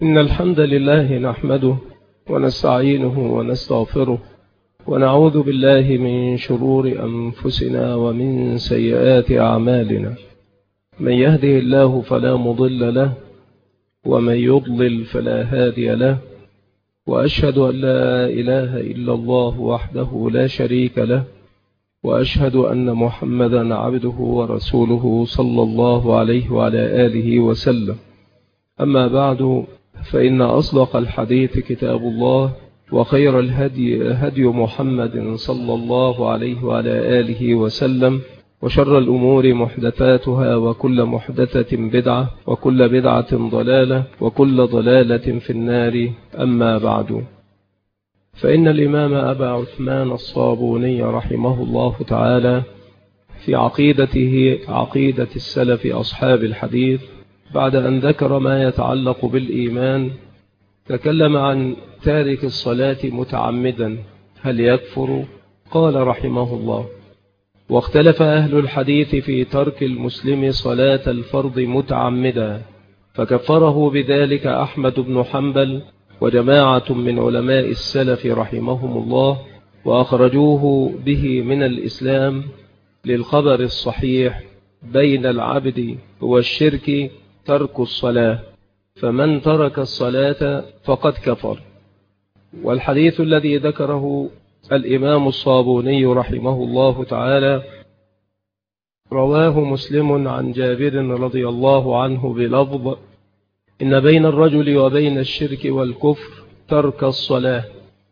إن الحمد لله نحمده ونستعينه ونستغفره ونعوذ بالله من شرور أنفسنا ومن سيئات أعمالنا. من يهده الله فلا مضل له ومن يضلل فلا هادي له، وأشهد أن لا إله إلا الله وحده لا شريك له، وأشهد أن محمدا عبده ورسوله صلى الله عليه وعلى آله وسلم. أما بعد، فإن أصدق الحديث كتاب الله، وخير الهدي هدي محمد صلى الله عليه وعلى آله وسلم، وشر الأمور محدثاتها، وكل محدثة بدعة، وكل بدعة ضلالة، وكل ضلالة في النار. أما بعد، فإن الإمام أبا عثمان الصابوني رحمه الله تعالى في عقيدته عقيدة السلف أصحاب الحديث، بعد أن ذكر ما يتعلق بالإيمان، تكلم عن تارك الصلاة متعمدا هل يكفر؟ قال رحمه الله: واختلف أهل الحديث في ترك المسلم صلاة الفرض متعمدا، فكفره بذلك أحمد بن حنبل وجماعة من علماء السلف رحمهم الله، وأخرجوه به من الإسلام للخبر الصحيح: بين العبد والشرك ترك الصلاة، فمن ترك الصلاة فقد كفر. والحديث الذي ذكره الإمام الصابوني رحمه الله تعالى رواه مسلم عن جابر رضي الله عنه بلفظ: إن بين الرجل وبين الشرك والكفر ترك الصلاة.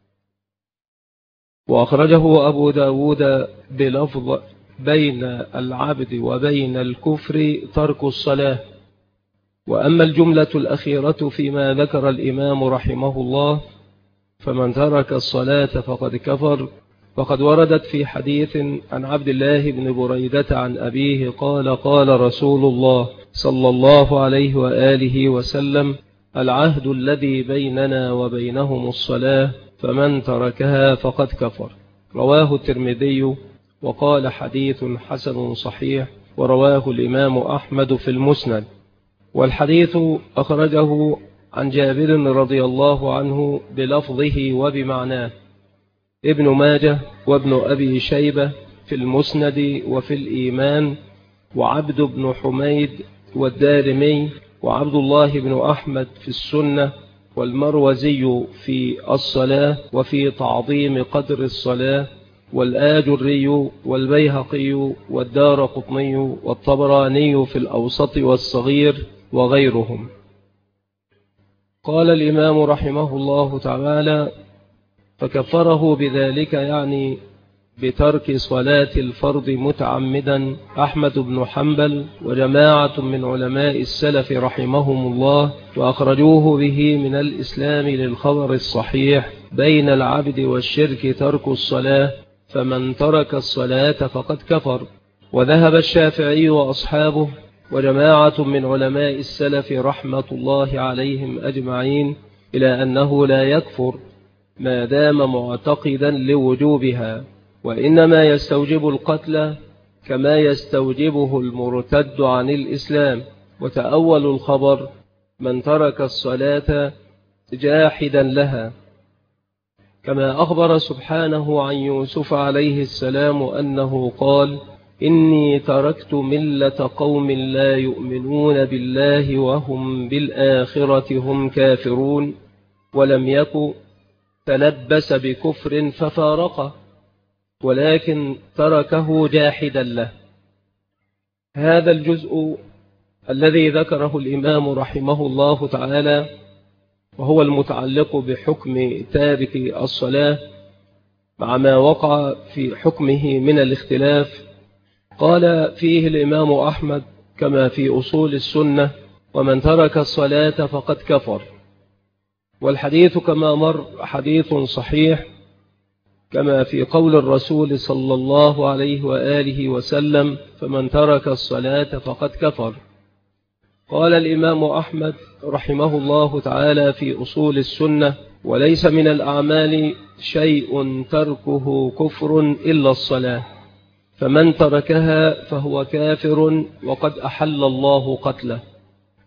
وأخرجه أبو داود بلفظ: بين العبد وبين الكفر ترك الصلاة. وأما الجملة الأخيرة فيما ذكر الإمام رحمه الله: فمن ترك الصلاة فقد كفر، فقد وردت في حديث عن عبد الله بن بريدة عن أبيه قال: قال رسول الله صلى الله عليه وآله وسلم: العهد الذي بيننا وبينهم الصلاة، فمن تركها فقد كفر. رواه الترمذي وقال: حديث حسن صحيح. ورواه الإمام أحمد في المسند. والحديث أخرجه عن جابر رضي الله عنه بلفظه وبمعناه ابن ماجه وابن أبي شيبة في المسند وفي الإيمان، وعبد بن حميد والدارمي، وعبد الله بن أحمد في السنة، والمروزي في الصلاة وفي تعظيم قدر الصلاة، والآجري والبيهقي والدارقطني والطبراني في الأوسط والصغير وغيرهم. قال الإمام رحمه الله تعالى: فكفره بذلك، يعني بترك صلاة الفرض متعمدا، أحمد بن حنبل وجماعة من علماء السلف رحمهم الله، وأخرجوه به من الإسلام للخبر الصحيح: بين العبد والشرك ترك الصلاة، فمن ترك الصلاة فقد كفر. وذهب الشافعي وأصحابه وجماعة من علماء السلف رحمة الله عليهم أجمعين إلى أنه لا يكفر ما دام معتقدا لوجوبها، وإنما يستوجب القتل كما يستوجبه المرتد عن الإسلام. وتأول الخبر: من ترك الصلاة جاحدا لها، كما أخبر سبحانه عن يوسف عليه السلام أنه قال: إني تركت ملة قوم لا يؤمنون بالله وهم بالآخرة هم كافرون، ولم يكن تلبس بكفر ففارقه، ولكن تركه جاحدا له. هذا الجزء الذي ذكره الإمام رحمه الله تعالى، وهو المتعلق بحكم تارك الصلاة مع ما وقع في حكمه من الاختلاف، قال فيه الإمام أحمد كما في أصول السنة: ومن ترك الصلاة فقد كفر. والحديث كما مر حديث صحيح، كما في قول الرسول صلى الله عليه وآله وسلم: فمن ترك الصلاة فقد كفر. قال الإمام أحمد رحمه الله تعالى في أصول السنة: وليس من الأعمال شيء تركه كفر إلا الصلاة، فمن تركها فهو كافر وقد أحل الله قتله.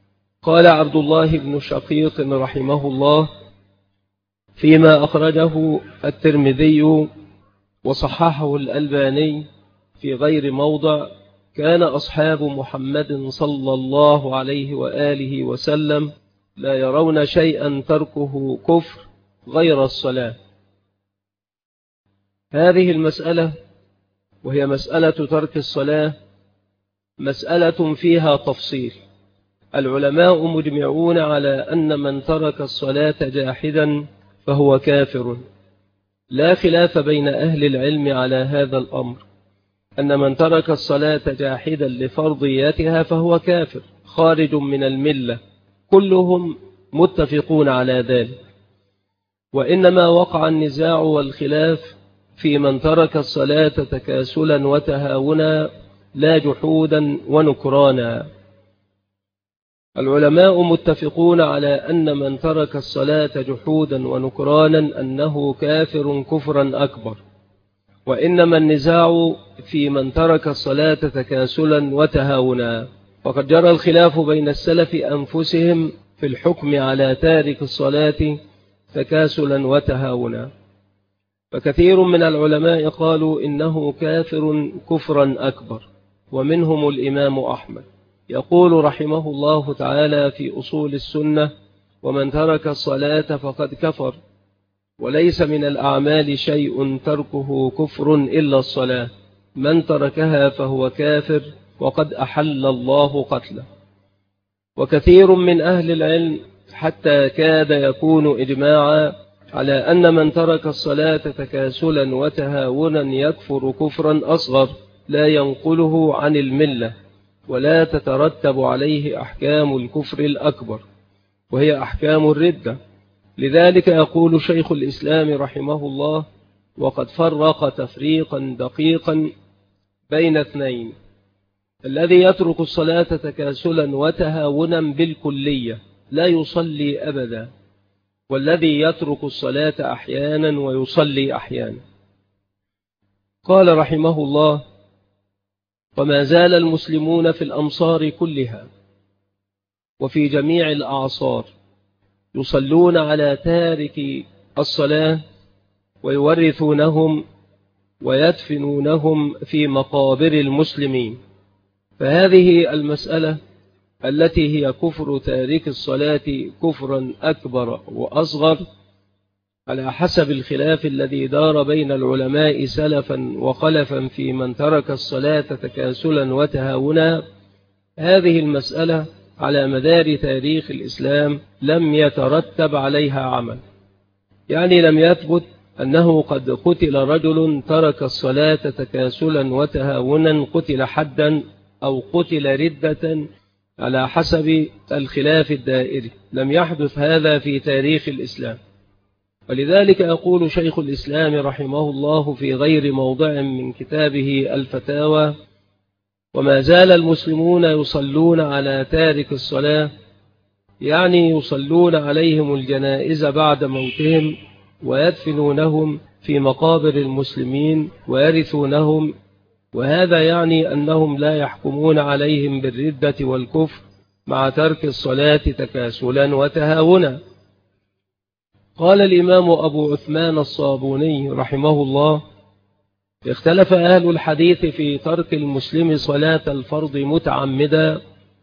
قال عبد الله بن شقيق رحمه الله فيما أخرجه الترمذي وصححه الألباني في غير موضع: كان أصحاب محمد صلى الله عليه وآله وسلم لا يرون شيئا تركه كفر غير الصلاة. هذه المسألة وهي مسألة ترك الصلاة مسألة فيها تفصيل. العلماء مجمعون على أن من ترك الصلاة جاحدا فهو كافر، لا خلاف بين أهل العلم على هذا الأمر، أن من ترك الصلاة جاحدا لفرضياتها فهو كافر خارج من الملة، كلهم متفقون على ذلك. وإنما وقع النزاع والخلاف في من ترك الصلاة تكاسلا وتهاونا لا جحودا ونكرانا. العلماء متفقون على أن من ترك الصلاة جحودا ونكرانا أنه كافر كفرا أكبر، وإنما النزاع في من ترك الصلاة تكاسلا وتهاونا. وقد جرى الخلاف بين السلف أنفسهم في الحكم على تارك الصلاة تكاسلا وتهاونا، فكثير من العلماء قالوا إنه كافر كفرا أكبر، ومنهم الإمام أحمد يقول رحمه الله تعالى في أصول السنة: ومن ترك الصلاة فقد كفر، وليس من الأعمال شيء تركه كفر إلا الصلاة، من تركها فهو كافر وقد أحل الله قتله. وكثير من أهل العلم حتى كاد يكون إجماعا على أن من ترك الصلاة تكاسلا وتهاونا يكفر كفرا أصغر لا ينقله عن الملة، ولا تترتب عليه أحكام الكفر الأكبر وهي أحكام الردة. لذلك يقول شيخ الإسلام رحمه الله: وقد فرق تفريقا دقيقا بين اثنين: الذي يترك الصلاة تكاسلا وتهاونا بالكلية لا يصلي أبدا، والذي يترك الصلاة أحيانا ويصلي أحيانا. قال رحمه الله: وما زال المسلمون في الأمصار كلها وفي جميع الأعصار يصلون على تارك الصلاة ويورثونهم ويدفنونهم في مقابر المسلمين. فهذه المسألة التي هي كفر تارك الصلاة كفرا أكبر وأصغر على حسب الخلاف الذي دار بين العلماء سلفا وخلفا في من ترك الصلاة تكاسلا وتهاونا، هذه المسألة على مدار تاريخ الإسلام لم يترتب عليها عمل، يعني لم يثبت أنه قد قتل رجل ترك الصلاة تكاسلا وتهاونا قتل حدا أو قتل ردة على حسب الخلاف الدائري، لم يحدث هذا في تاريخ الإسلام. ولذلك يقول شيخ الإسلام رحمه الله في غير موضع من كتابه الفتاوى: وما زال المسلمون يصلون على تارك الصلاة، يعني يصلون عليهم الجنائز بعد موتهم ويدفنونهم في مقابر المسلمين ويرثونهم، وهذا يعني أنهم لا يحكمون عليهم بالردة والكفر مع ترك الصلاة تكاسلا وتهاونا. قال الإمام أبو عثمان الصابوني رحمه الله: اختلف أهل الحديث في ترك المسلم صلاة الفرض متعمدا،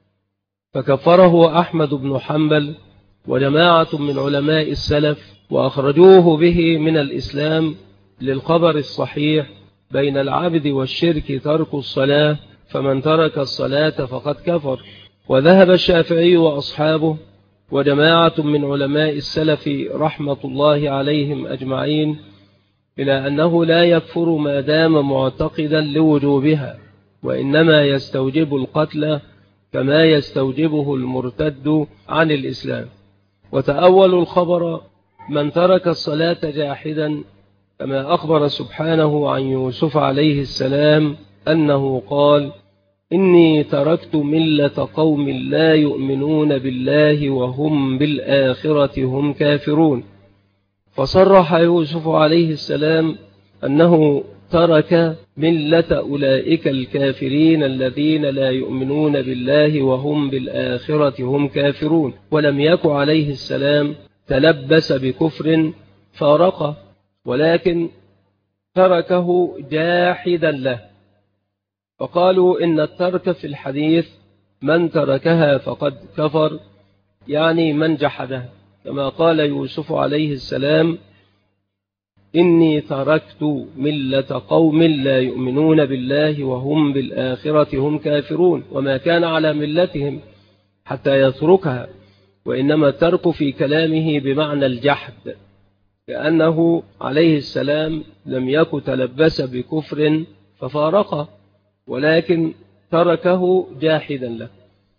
فكفره أحمد بن حنبل وجماعة من علماء السلف، وأخرجوه به من الإسلام للخبر الصحيح: بين العبد والشرك ترك الصلاة، فمن ترك الصلاة فقد كفر. وذهب الشافعي وأصحابه وجماعة من علماء السلف رحمة الله عليهم أجمعين إلى أنه لا يكفر ما دام معتقدا لوجوبها، وإنما يستوجب القتل كما يستوجبه المرتد عن الإسلام. وتأول الخبر: من ترك الصلاة جاحدا، كما أخبر سبحانه عن يوسف عليه السلام أنه قال: إني تركت ملة قوم لا يؤمنون بالله وهم بالآخرة هم كافرون. فصرح يوسف عليه السلام أنه ترك ملة أولئك الكافرين الذين لا يؤمنون بالله وهم بالآخرة هم كافرون، ولم يك عليه السلام تلبس بكفر فارقه، ولكن تركه جاحدا له. فقالوا إن الترك في الحديث من تركها فقد كفر، يعني من جحدها، كما قال يوسف عليه السلام: إني تركت ملة قوم لا يؤمنون بالله وهم بالآخرة هم كافرون، وما كان على ملتهم حتى يتركها، وإنما الترك في كلامه بمعنى الجحد، لأنه عليه السلام لم يك تلبس بكفر ففارقه، ولكن تركه جاحدا له.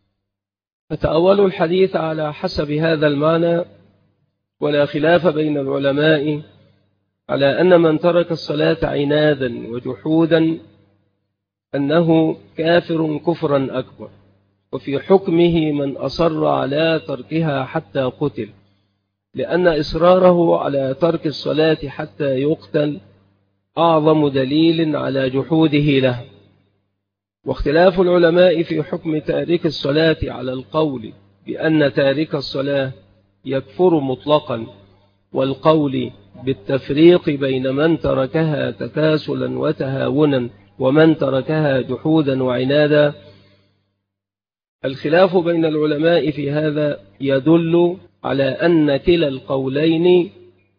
فتأولوا الحديث على حسب هذا المعنى، ولا خلاف بين العلماء على أن من ترك الصلاة عنادا وجحودا أنه كافر كفرا أكبر، وفي حكمه من أصر على تركها حتى قتل، لأن إصراره على ترك الصلاة حتى يقتل أعظم دليل على جحوده له. واختلاف العلماء في حكم تارك الصلاة على القول بأن تارك الصلاة يكفر مطلقا، والقول بالتفريق بين من تركها تكاسلا وتهاونا ومن تركها جحودا وعنادا. الخلاف بين العلماء في هذا يدل على أن كلا القولين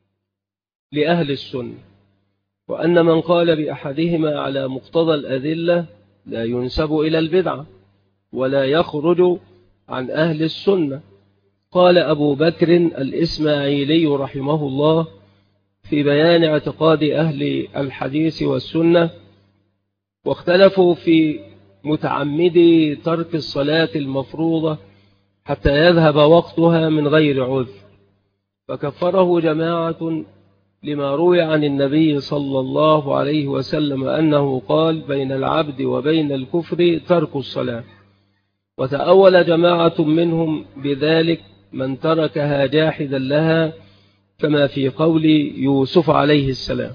لأهل السنة، وأن من قال بأحدهما على مقتضى الأدلة لا ينسب إلى البدعة ولا يخرج عن أهل السنة. قال أبو بكر الإسماعيلي رحمه الله في بيان اعتقاد أهل الحديث والسنة: واختلفوا في متعمدي ترك الصلاة المفروضة حتى يذهب وقتها من غير عذر، فكفره جماعة لما روي عن النبي صلى الله عليه وسلم أنه قال: بين العبد وبين الكفر ترك الصلاة. وتأول جماعة منهم بذلك من تركها جاحدا لها، كما في قول يوسف عليه السلام.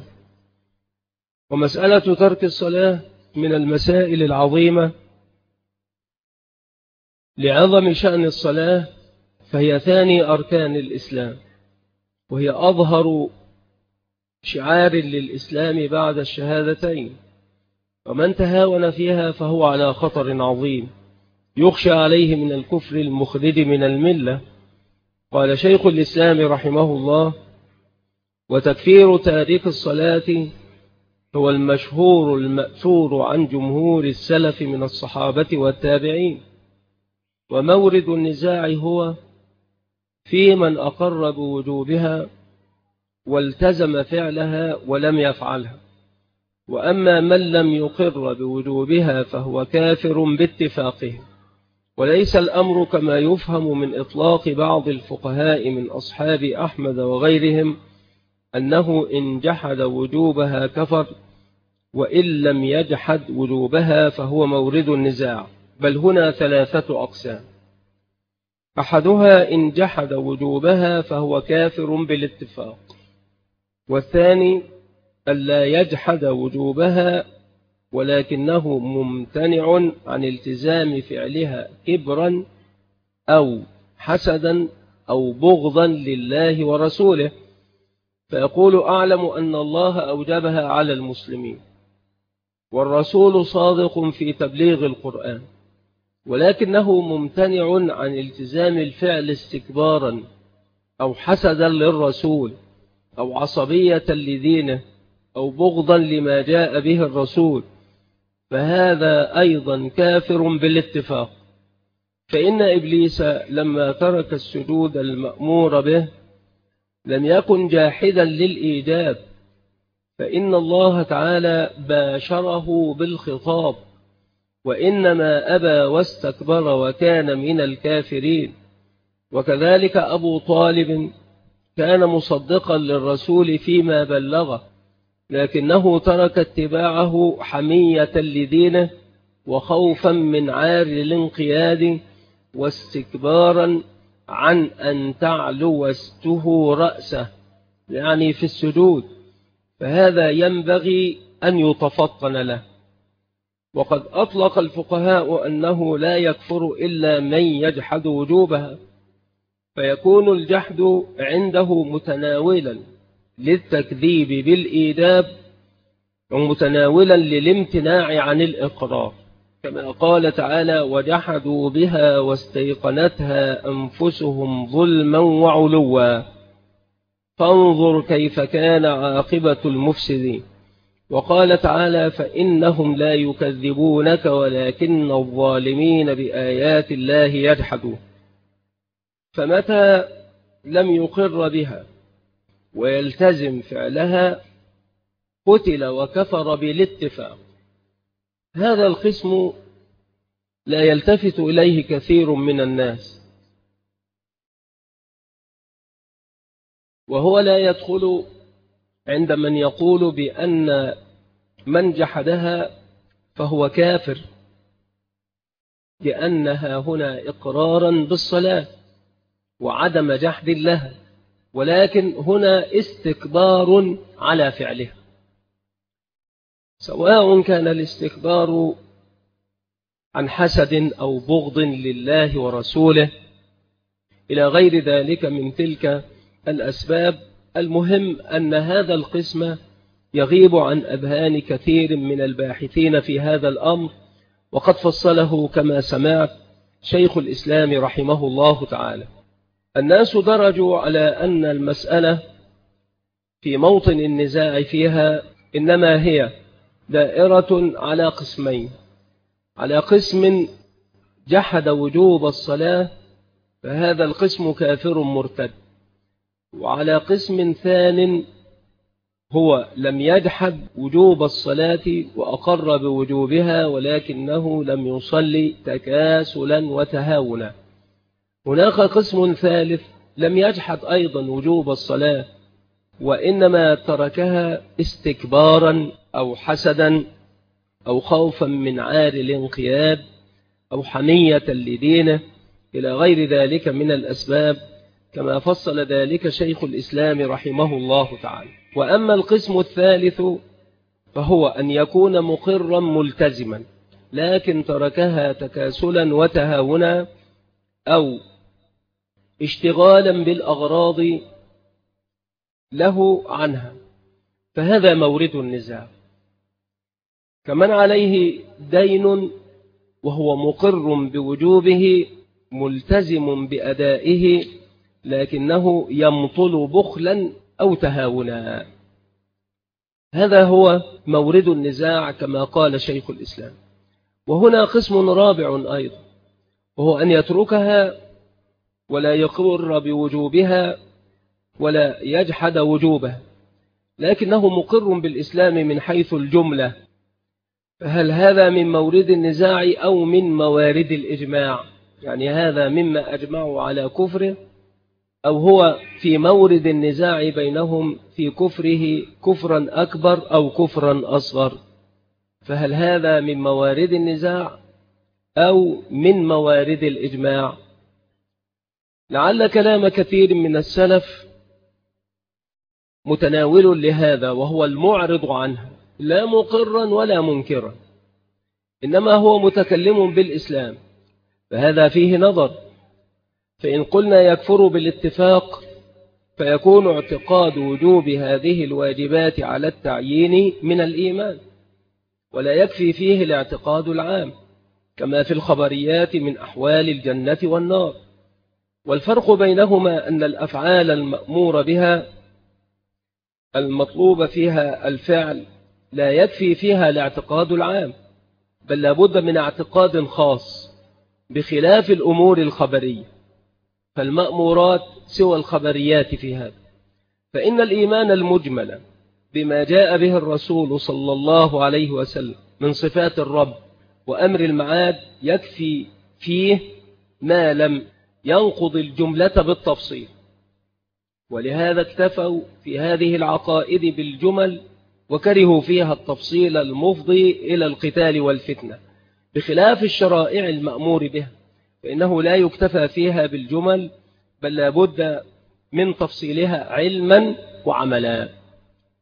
ومسألة ترك الصلاة من المسائل العظيمة لعظم شأن الصلاة، فهي ثاني أركان الإسلام، وهي أظهر شعار للإسلام بعد الشهادتين، ومن تهاون فيها فهو على خطر عظيم يخشى عليه من الكفر المخرج من الملة. قال شيخ الإسلام رحمه الله: وتكفير تارك الصلاة هو المشهور المأثور عن جمهور السلف من الصحابة والتابعين، ومورد النزاع هو في من أقر بوجوبها والتزم فعلها ولم يفعلها، وأما من لم يقر بوجوبها فهو كافر باتفاقهم. وليس الأمر كما يفهم من إطلاق بعض الفقهاء من أصحاب أحمد وغيرهم أنه إن جحد وجوبها كفر، وإن لم يجحد وجوبها فهو مورد النزاع، بل هنا ثلاثة أقسام: أحدها إن جحد وجوبها فهو كافر بالاتفاق، والثاني ألا يجحد وجوبها ولكنه ممتنع عن التزام فعلها كبرا أو حسدا أو بغضا لله ورسوله، فيقول: أعلم أن الله أوجبها على المسلمين والرسول صادق في تبليغ القرآن، ولكنه ممتنع عن التزام الفعل استكبارا أو حسدا للرسول أو عصبية لدينه أو بغضا لما جاء به الرسول، فهذا أيضا كافر بالاتفاق. فإن إبليس لما ترك السجود المأمور به لم يكن جاحدا للإيجاب، فإن الله تعالى باشره بالخطاب، وإنما أبى واستكبر وكان من الكافرين. وكذلك أبو طالب كان مصدقا للرسول فيما بلغه، لكنه ترك اتباعه حمية لدينه وخوفا من عار الانقياد واستكبارا عن أن تعلو وسته رأسه، يعني في السجود، فهذا ينبغي أن يتفطن له. وقد أطلق الفقهاء أنه لا يكفر إلا من يجحد وجوبها، فيكون الجحد عنده متناولا للتكذيب بالإيجاب ومتناولا للامتناع عن الإقرار، كما قال تعالى: وجحدوا بها واستيقنتها أنفسهم ظلما وعلوا فانظر كيف كان عاقبة المفسدين. وقال تعالى: فإنهم لا يكذبونك ولكن الظالمين بآيات الله يجحدون. فمتى لم يقر بها ويلتزم فعلها قتل وكفر بالاتفاق. هذا القسم لا يلتفت إليه كثير من الناس، وهو لا يدخل عند من يقول بأن من جحدها فهو كافر، لأنها هنا إقرارا بالصلاة وعدم جحد لها، ولكن هنا استكبار على فعلها، سواء كان الاستكبار عن حسد أو بغض لله ورسوله إلى غير ذلك من تلك الأسباب. المهم أن هذا القسم يغيب عن أذهان كثير من الباحثين في هذا الأمر، وقد فصله كما سمعت شيخ الإسلام رحمه الله تعالى. الناس درجوا على أن المسألة في موطن النزاع فيها إنما هي دائرة على قسمين: على قسم جحد وجوب الصلاة فهذا القسم كافر مرتد، وعلى قسم ثان هو لم يجحد وجوب الصلاة وأقر بوجوبها ولكنه لم يصلي تكاسلا وتهاونا. هناك قسم ثالث لم يجحد أيضا وجوب الصلاة وإنما تركها استكبارا أو حسدا أو خوفا من عار الانقياد أو حمية لدينه إلى غير ذلك من الأسباب، كما فصل ذلك شيخ الإسلام رحمه الله تعالى. وأما القسم الثالث فهو أن يكون مقرا ملتزما لكن تركها تكاسلا وتهاونا أو اشتغالا بالأغراض له عنها، فهذا مورد النزاع. كمن عليه دين وهو مقر بوجوبه ملتزم بأدائه لكنه يمطل بخلا أو تهاونا، هذا هو مورد النزاع كما قال شيخ الإسلام. وهنا قسم رابع أيضا، وهو أن يتركها ولا يقر بوجوبها ولا يجحد وجوبها لكنه مقر بالإسلام من حيث الجملة، فهل هذا من مورد النزاع أو من موارد الإجماع؟ يعني هذا مما أجمعوا على كفره أو هو في مورد النزاع بينهم في كفره كفرا أكبر أو كفرا أصغر؟ فهل هذا من موارد النزاع أو من موارد الإجماع؟ لعل كلام كثير من السلف متناول لهذا، وهو المعرض عنها لا مقرا ولا منكرا، إنما هو متكلم بالإسلام، فهذا فيه نظر. فإن قلنا يكفر بالاتفاق فيكون اعتقاد وجوب هذه الواجبات على التعيين من الإيمان، ولا يكفي فيه الاعتقاد العام كما في الخبريات من أحوال الجنة والنار. والفرق بينهما أن الأفعال المأمور بها المطلوب فيها الفعل لا يكفي فيها الاعتقاد العام، بل لابد من اعتقاد خاص، بخلاف الأمور الخبرية، فالمأمورات سوى الخبريات في هذا. فإن الإيمان المجمل بما جاء به الرسول صلى الله عليه وسلم من صفات الرب وأمر المعاد يكفي فيه ما لم ينقض الجملة بالتفصيل، ولهذا اكتفوا في هذه العقائد بالجمل وكرهوا فيها التفصيل المفضي إلى القتال والفتنة، بخلاف الشرائع المأمور بها فإنه لا يكتفى فيها بالجمل بل لابد من تفصيلها علما وعملا.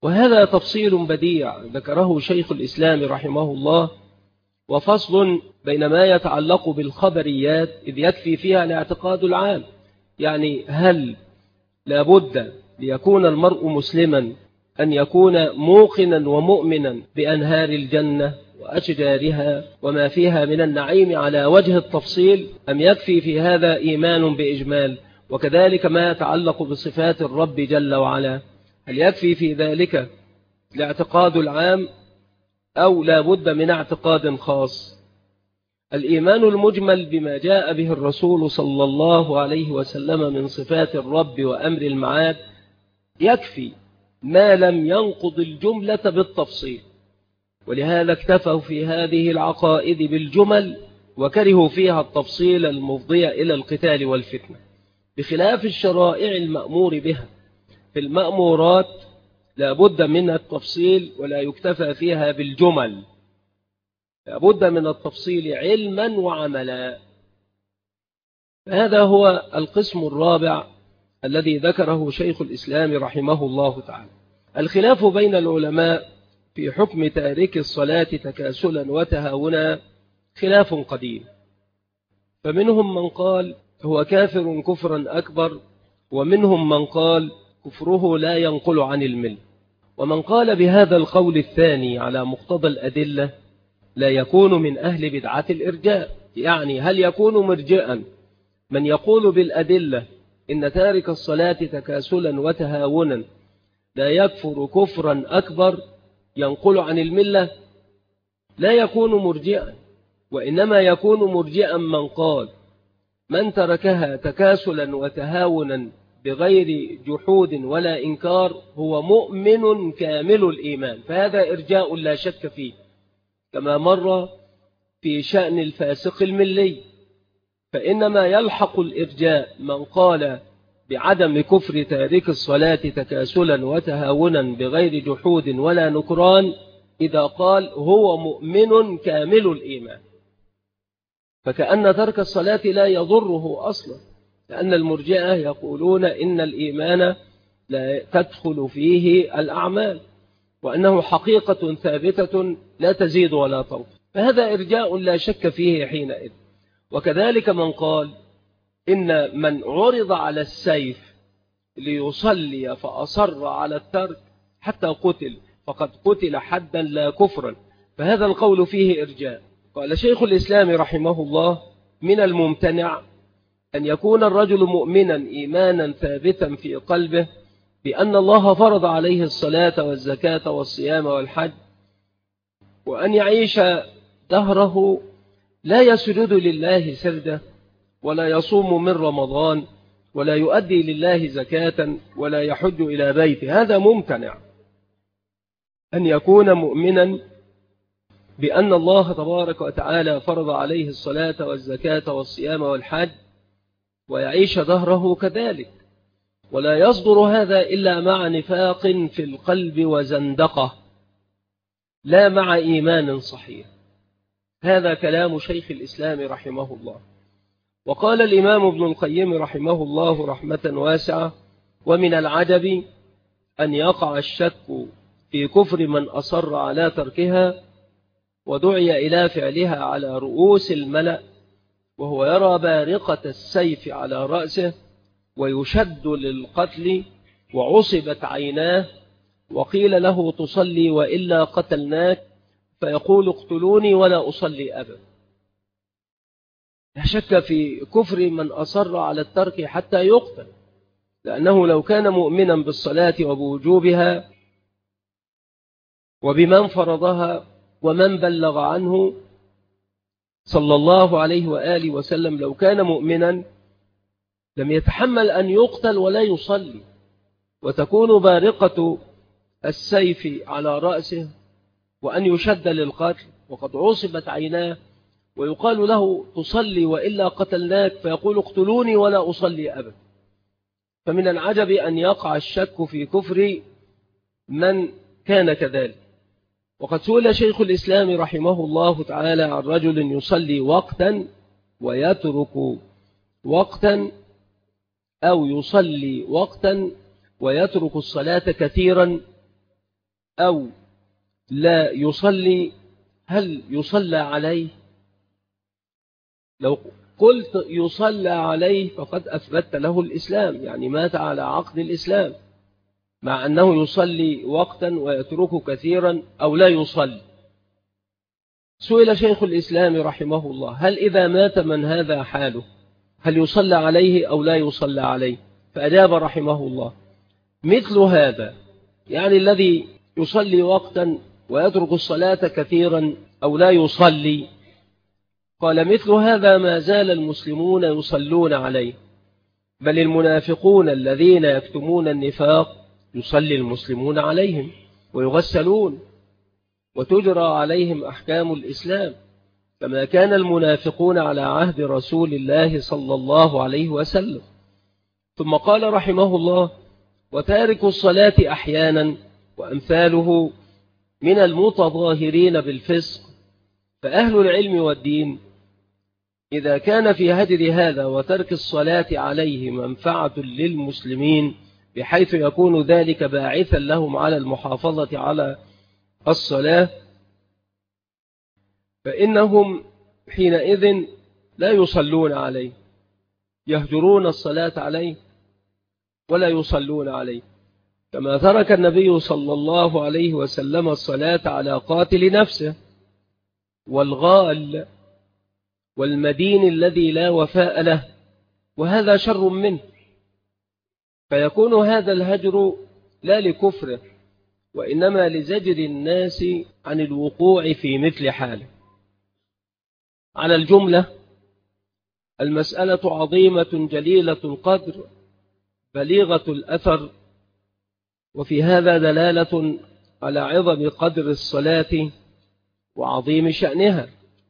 وهذا تفصيل بديع ذكره شيخ الإسلام رحمه الله، وفصل بين ما يتعلق بالخبريات إذ يكفي فيها الاعتقاد العام. يعني هل لابد ليكون المرء مسلما أن يكون موقنا ومؤمنا بأنهار الجنة وأشجارها وما فيها من النعيم على وجه التفصيل، أم يكفي في هذا إيمان بإجمال؟ وكذلك ما يتعلق بصفات الرب جل وعلا، هل يكفي في ذلك الاعتقاد العام أو لا بد من اعتقاد خاص؟ الإيمان المجمل بما جاء به الرسول صلى الله عليه وسلم من صفات الرب وأمر المعاد يكفي ما لم ينقض الجملة بالتفصيل، ولهذا اكتفوا في هذه العقائد بالجمل وكرهوا فيها التفصيل المفضي إلى القتال والفتنة، بخلاف الشرائع المأمور بها. في المأمورات لا بد من التفصيل ولا يكتفى فيها بالجمل، لا بد من التفصيل علما وعملا. هذا هو القسم الرابع الذي ذكره شيخ الإسلام رحمه الله تعالى. الخلاف بين العلماء في حكم تارك الصلاة تكاسلا وتهاونا خلاف قديم، فمنهم من قال هو كافر كفرا أكبر، ومنهم من قال كفره لا ينقل عن المل، ومن قال بهذا القول الثاني على مقتضى الأدلة لا يكون من أهل بدعة الإرجاء. يعني هل يكون مرجئا من يقول بالأدلة إن تارك الصلاة تكاسلا وتهاونا لا يكفر كفرا أكبر ينقل عن الملة؟ لا يكون مرجئا، وإنما يكون مرجئا من قال من تركها تكاسلا وتهاونا بغير جحود ولا إنكار هو مؤمن كامل الإيمان، فهذا إرجاء لا شك فيه، كما مر في شأن الفاسق الملي. فإنما يلحق الإرجاء من قال بعدم كفر تارك الصلاة تكاسلا وتهاونا بغير جحود ولا نكران إذا قال هو مؤمن كامل الإيمان، فكأن ترك الصلاة لا يضره أصلا، لأن المرجئة يقولون إن الإيمان لا تدخل فيه الأعمال، وأنه حقيقة ثابتة لا تزيد ولا تنقص، فهذا إرجاء لا شك فيه حينئذ. وكذلك من قال إن من عرض على السيف ليصلي فأصر على الترك حتى قتل فقد قتل حدا لا كفرا، فهذا القول فيه إرجاء. قال شيخ الإسلام رحمه الله من الممتنع أن يكون الرجل مؤمنا إيمانا ثابتا في قلبه بأن الله فرض عليه الصلاة والزكاة والصيام والحج، وأن يعيش دهره لا يسجد لله سجدة ولا يصوم من رمضان ولا يؤدي لله زكاة ولا يحج إلى بيته. هذا ممتنع أن يكون مؤمنا بأن الله تبارك وتعالى فرض عليه الصلاة والزكاة والصيام والحج ويعيش دهره كذلك، ولا يصدر هذا إلا مع نفاق في القلب وزندقة لا مع إيمان صحيح. هذا كلام شيخ الإسلام رحمه الله. وقال الإمام ابن القيم رحمه الله رحمة واسعة ومن العجب أن يقع الشك في كفر من أصر على تركها ودعي إلى فعلها على رؤوس الملأ وهو يرى بارقة السيف على رأسه ويشد للقتل وعصبت عيناه وقيل له تصلي وإلا قتلناك فيقول اقتلوني ولا أصلي أبدا. لا شك في كفر من أصر على الترك حتى يقتل، لأنه لو كان مؤمنا بالصلاة وبوجوبها وبمن فرضها ومن بلغ عنه صلى الله عليه وآله وسلم، لو كان مؤمنا لم يتحمل أن يقتل ولا يصلي وتكون بارقة السيف على رأسه وأن يشد للقتل وقد عصبت عيناه ويقال له تصلي وإلا قتلناك فيقول اقتلوني ولا أصلي أبدا. فمن العجب أن يقع الشك في كفر من كان كذلك. وقد سئل شيخ الإسلام رحمه الله تعالى عن رجل يصلي وقتا ويترك وقتا أو يصلي وقتا ويترك الصلاة كثيرا، أو لا يصلي هل يصلى عليه؟ لو قلت يصلى عليه فقد أثبت له الإسلام، يعني مات على عقد الإسلام، مع أنه يصلي وقتا ويتركه كثيرا أو لا يصلي. سئل شيخ الإسلام رحمه الله: هل إذا مات من هذا حاله هل يصلى عليه أو لا يصلى عليه؟ فأجاب رحمه الله: مثل هذا، يعني الذي يصلي وقتا ويترك الصلاة كثيرا أو لا يصلي، قال مثل هذا ما زال المسلمون يصلون عليه، بل المنافقون الذين يكتمون النفاق يصلي المسلمون عليهم ويغسلون وتجرى عليهم أحكام الإسلام، كما كان المنافقون على عهد رسول الله صلى الله عليه وسلم. ثم قال رحمه الله: وتارك الصلاة أحيانا وأمثاله من المتظاهرين بالفسق، فأهل العلم والدين إذا كان في هجر هذا وترك الصلاة عليه منفعة للمسلمين بحيث يكون ذلك باعثا لهم على المحافظة على الصلاة، فإنهم حينئذ لا يصلون عليه، يهجرون الصلاة عليه ولا يصلون عليه، كما ترك النبي صلى الله عليه وسلم الصلاة على قاتل نفسه والغال والمدين الذي لا وفاء له، وهذا شر منه. فيكون هذا الهجر لا لكفره، وإنما لزجر الناس عن الوقوع في مثل حاله. على الجملة المسألة عظيمة جليلة القدر بليغة الأثر، وفي هذا دلالة على عظم قدر الصلاة وعظيم شأنها.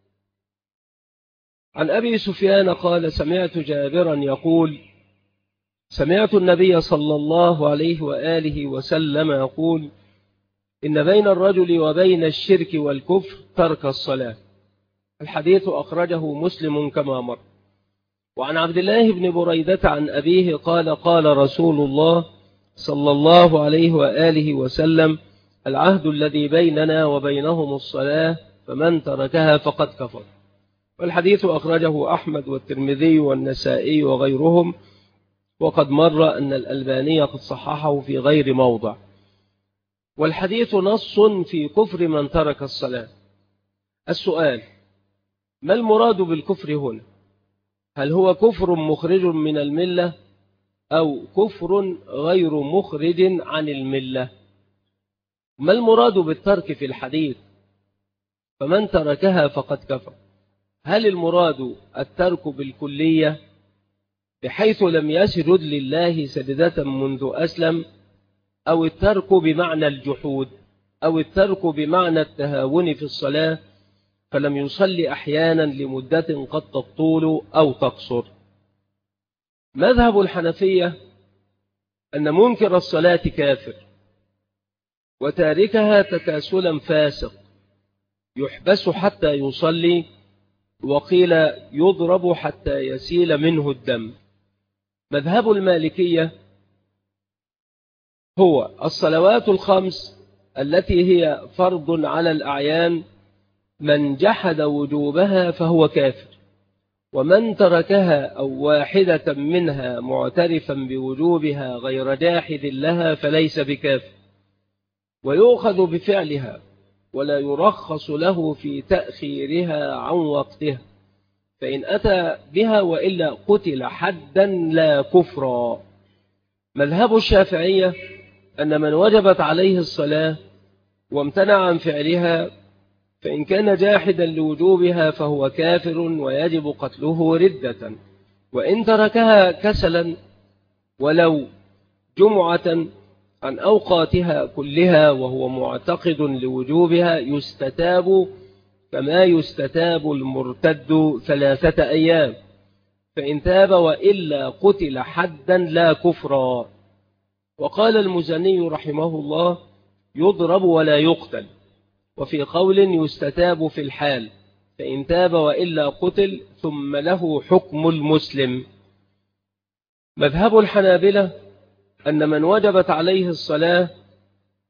عن أبي سفيان قال: سمعت جابرا يقول: سمعت النبي صلى الله عليه وآله وسلم يقول: إن بين الرجل وبين الشرك والكفر ترك الصلاة. الحديث أخرجه مسلم كما مر. وعن عبد الله بن بريدة عن أبيه قال: قال رسول الله صلى الله عليه وآله وسلم: العهد الذي بيننا وبينهم الصلاة، فمن تركها فقد كفر. والحديث أخرجه أحمد والترمذي والنسائي وغيرهم، وقد مر أن الألباني قد صححه في غير موضع. والحديث نص في كفر من ترك الصلاة. السؤال: ما المراد بالكفر هنا؟ هل هو كفر مخرج من الملة أو كفر غير مخرج عن الملة؟ ما المراد بالترك في الحديث فمن تركها فقد كفر؟ هل المراد الترك بالكلية بحيث لم يسجد لله سجدة منذ أسلم، أو الترك بمعنى الجحود، أو الترك بمعنى التهاون في الصلاة فلم يصلي أحيانا لمدة قد تطول أو تقصر؟ مذهب الحنفية أن منكر الصلاة كافر، وتاركها تكاسلا فاسق يحبس حتى يصلي، وقيل يضرب حتى يسيل منه الدم. مذهب المالكية هو الصلوات الخمس التي هي فرض على الأعيان، من جحد وجوبها فهو كافر، ومن تركها أو واحدة منها معترفا بوجوبها غير جاحد لها فليس بكافر، ويؤخذ بفعلها ولا يرخص له في تأخيرها عن وقتها، فإن أتى بها وإلا قتل حدا لا كفرا. مذهب الشافعية أن من وجبت عليه الصلاة وامتنع عن فعلها فإن كان جاحدا لوجوبها فهو كافر ويجب قتله ردة، وإن تركها كسلا ولو جمعة عن أوقاتها كلها وهو معتقد لوجوبها يستتاب كما يستتاب المرتد 3 أيام، فإن تاب وإلا قتل حدا لا كفرا. وقال المزني رحمه الله: يضرب ولا يقتل. وفي قول: يستتاب في الحال، فإن تاب وإلا قتل، ثم له حكم المسلم. مذهب الحنابلة أن من وجبت عليه الصلاة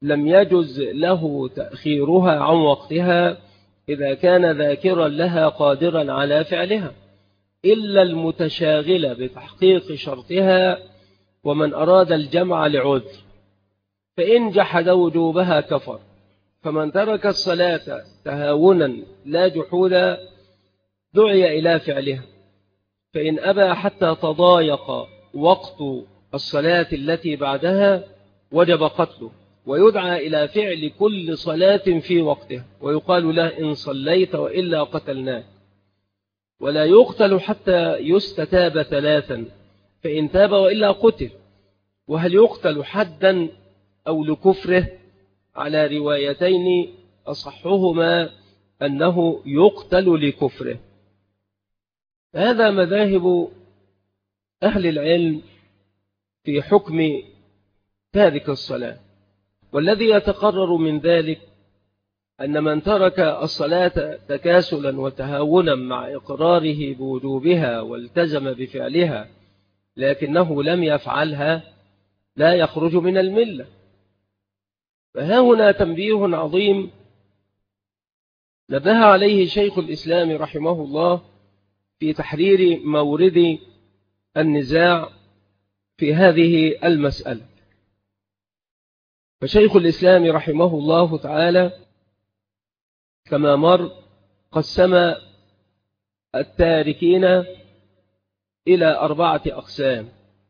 لم يجز له تأخيرها عن وقتها إذا كان ذاكرا لها قادرا على فعلها، إلا المتشاغل بتحقيق شرطها ومن أراد الجمع لعذر، فإن جحد وجوبها كفر. فمن ترك الصلاة تهاونا لا جحودا دعي إلى فعلها، فإن أبى حتى تضايق وقت الصلاة التي بعدها وجب قتله، ويدعى إلى فعل كل صلاة في وقتها، ويقال له إن صليت وإلا قتلناك. ولا يقتل حتى يستتاب 3، فإن تاب وإلا قتل. وهل يقتل حدا أو لكفره؟ على روايتين أصحهما أنه يقتل لكفره. هذا مذاهب أهل العلم في حكم تارك الصلاة. والذي يتقرر من ذلك أن من ترك الصلاة تكاسلا وتهاونا مع إقراره بوجوبها والتزم بفعلها لكنه لم يفعلها لا يخرج من الملة. فها هنا تنبيه عظيم نبه عليه شيخ الإسلام رحمه الله في تحرير مورد النزاع في هذه المسألة. فشيخ الإسلام رحمه الله تعالى كما مر قسم التاركين إلى 4 أقسام.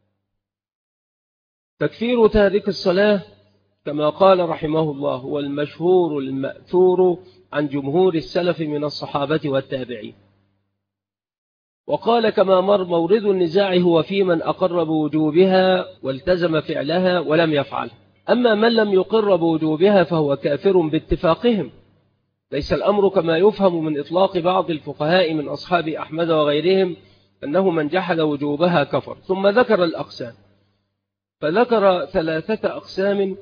تكفير تارك الصلاة كما قال رحمه الله هو المشهور المأثور عن جمهور السلف من الصحابة والتابعين. وقال كما مر مورد النزاع هو في من أقر بوجوبها والتزم فعلها ولم يفعل. أما من لم يقر بوجوبها فهو كافر باتفاقهم، ليس الأمر كما يفهم من إطلاق بعض الفقهاء من أصحاب أحمد وغيرهم أنه من جحد وجوبها كفر. ثم ذكر الأقسام، فذكر 3 أقسام.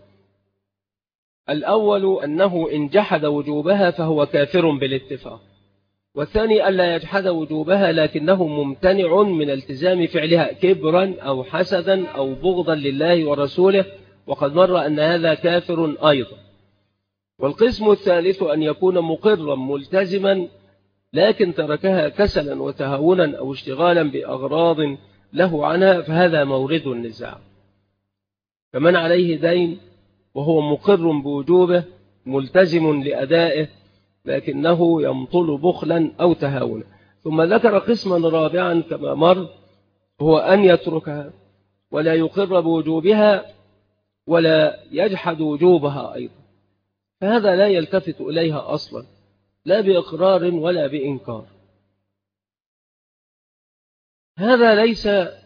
الأول أنه إن جحد وجوبها فهو كافر بالاتفاق، والثاني ألا يجحد وجوبها لكنه ممتنع من التزام فعلها كبرا أو حسدا أو بغضا لله ورسوله، وقد مر أن هذا كافر أيضا. والقسم الثالث أن يكون مقرا ملتزما لكن تركها كسلا وتهاونا أو اشتغالا بأغراض له عنها، فهذا مورد النزاع. فمن عليه دين وهو مقر بوجوبه ملتزم لأدائه لكنه يمطل بخلا أو تهاونا. ثم ذكر قسما رابعا كما مر هو أن يتركها ولا يقر بوجوبها ولا يجحد وجوبها أيضا، فهذا لا يلتفت إليها أصلا لا بإقرار ولا بإنكار. هذا ليس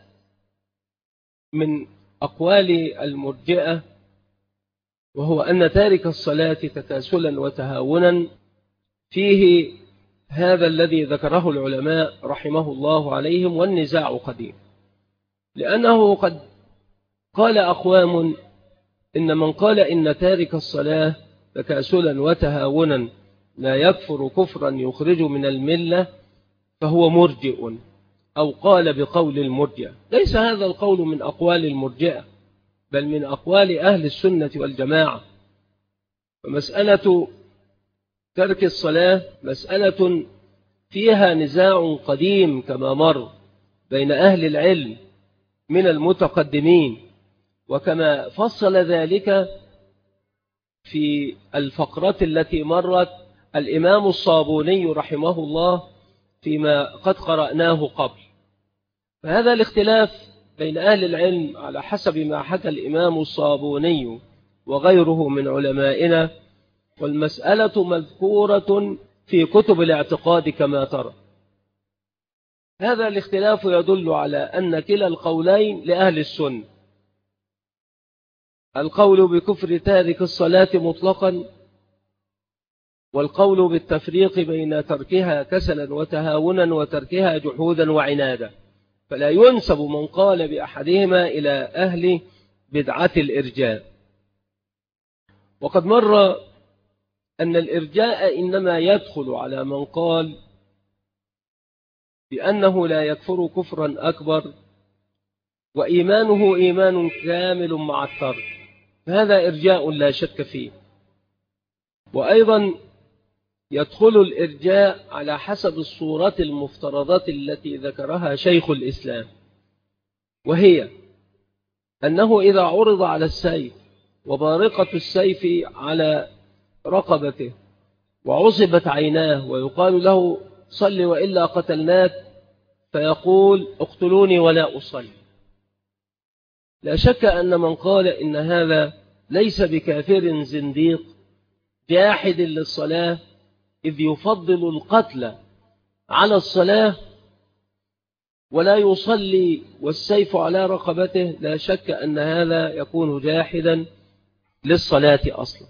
من أقوال المرجئة، وهو أن تارك الصلاة تكاسلا وتهاونا فيه هذا الذي ذكره العلماء رحمه الله عليهم، والنزاع قديم. لأنه قد قال أقوام إن من قال إن تارك الصلاة تكاسلا وتهاونا لا يكفر كفرا يخرج من الملة فهو مرجئ، أو قال بقول المرجئة. ليس هذا القول من أقوال المرجئة بل من أقوال أهل السنة والجماعة. فمسألة ترك الصلاة مسألة فيها نزاع قديم كما مر بين أهل العلم من المتقدمين، وكما فصل ذلك في الفقرة التي مرت الإمام الصابوني رحمه الله فيما قد قرأناه قبل. فهذا الاختلاف بين أهل العلم على حسب ما حكى الإمام الصابوني وغيره من علمائنا، والمسألة مذكورة في كتب الاعتقاد كما ترى. هذا الاختلاف يدل على أن كلا القولين لأهل السنة: القول بكفر تارك الصلاة مطلقا، والقول بالتفريق بين تركها كسلا وتهاونا وتركها جحودا وعنادا. فلا ينسب من قال بأحدهما إلى أهل بدعة الإرجاء. وقد مر أن الإرجاء إنما يدخل على من قال بأنه لا يكفر كفرا أكبر وإيمانه إيمان كامل مع الترك، هذا إرجاء لا شك فيه. وأيضا يدخل الإرجاء على حسب الصورة المفترضات التي ذكرها شيخ الإسلام، وهي أنه إذا عرض على السيف وبارقة السيف على رقبته وعصبت عيناه ويقال له صل وإلا قتلناك، فيقول اقتلوني ولا أصلي، لا شك أن من قال إن هذا ليس بكافر زنديق جاحد للصلاة، إذ يفضل القتل على الصلاة ولا يصلي والسيف على رقبته، لا شك أن هذا يكون جاحدا للصلاة أصلا.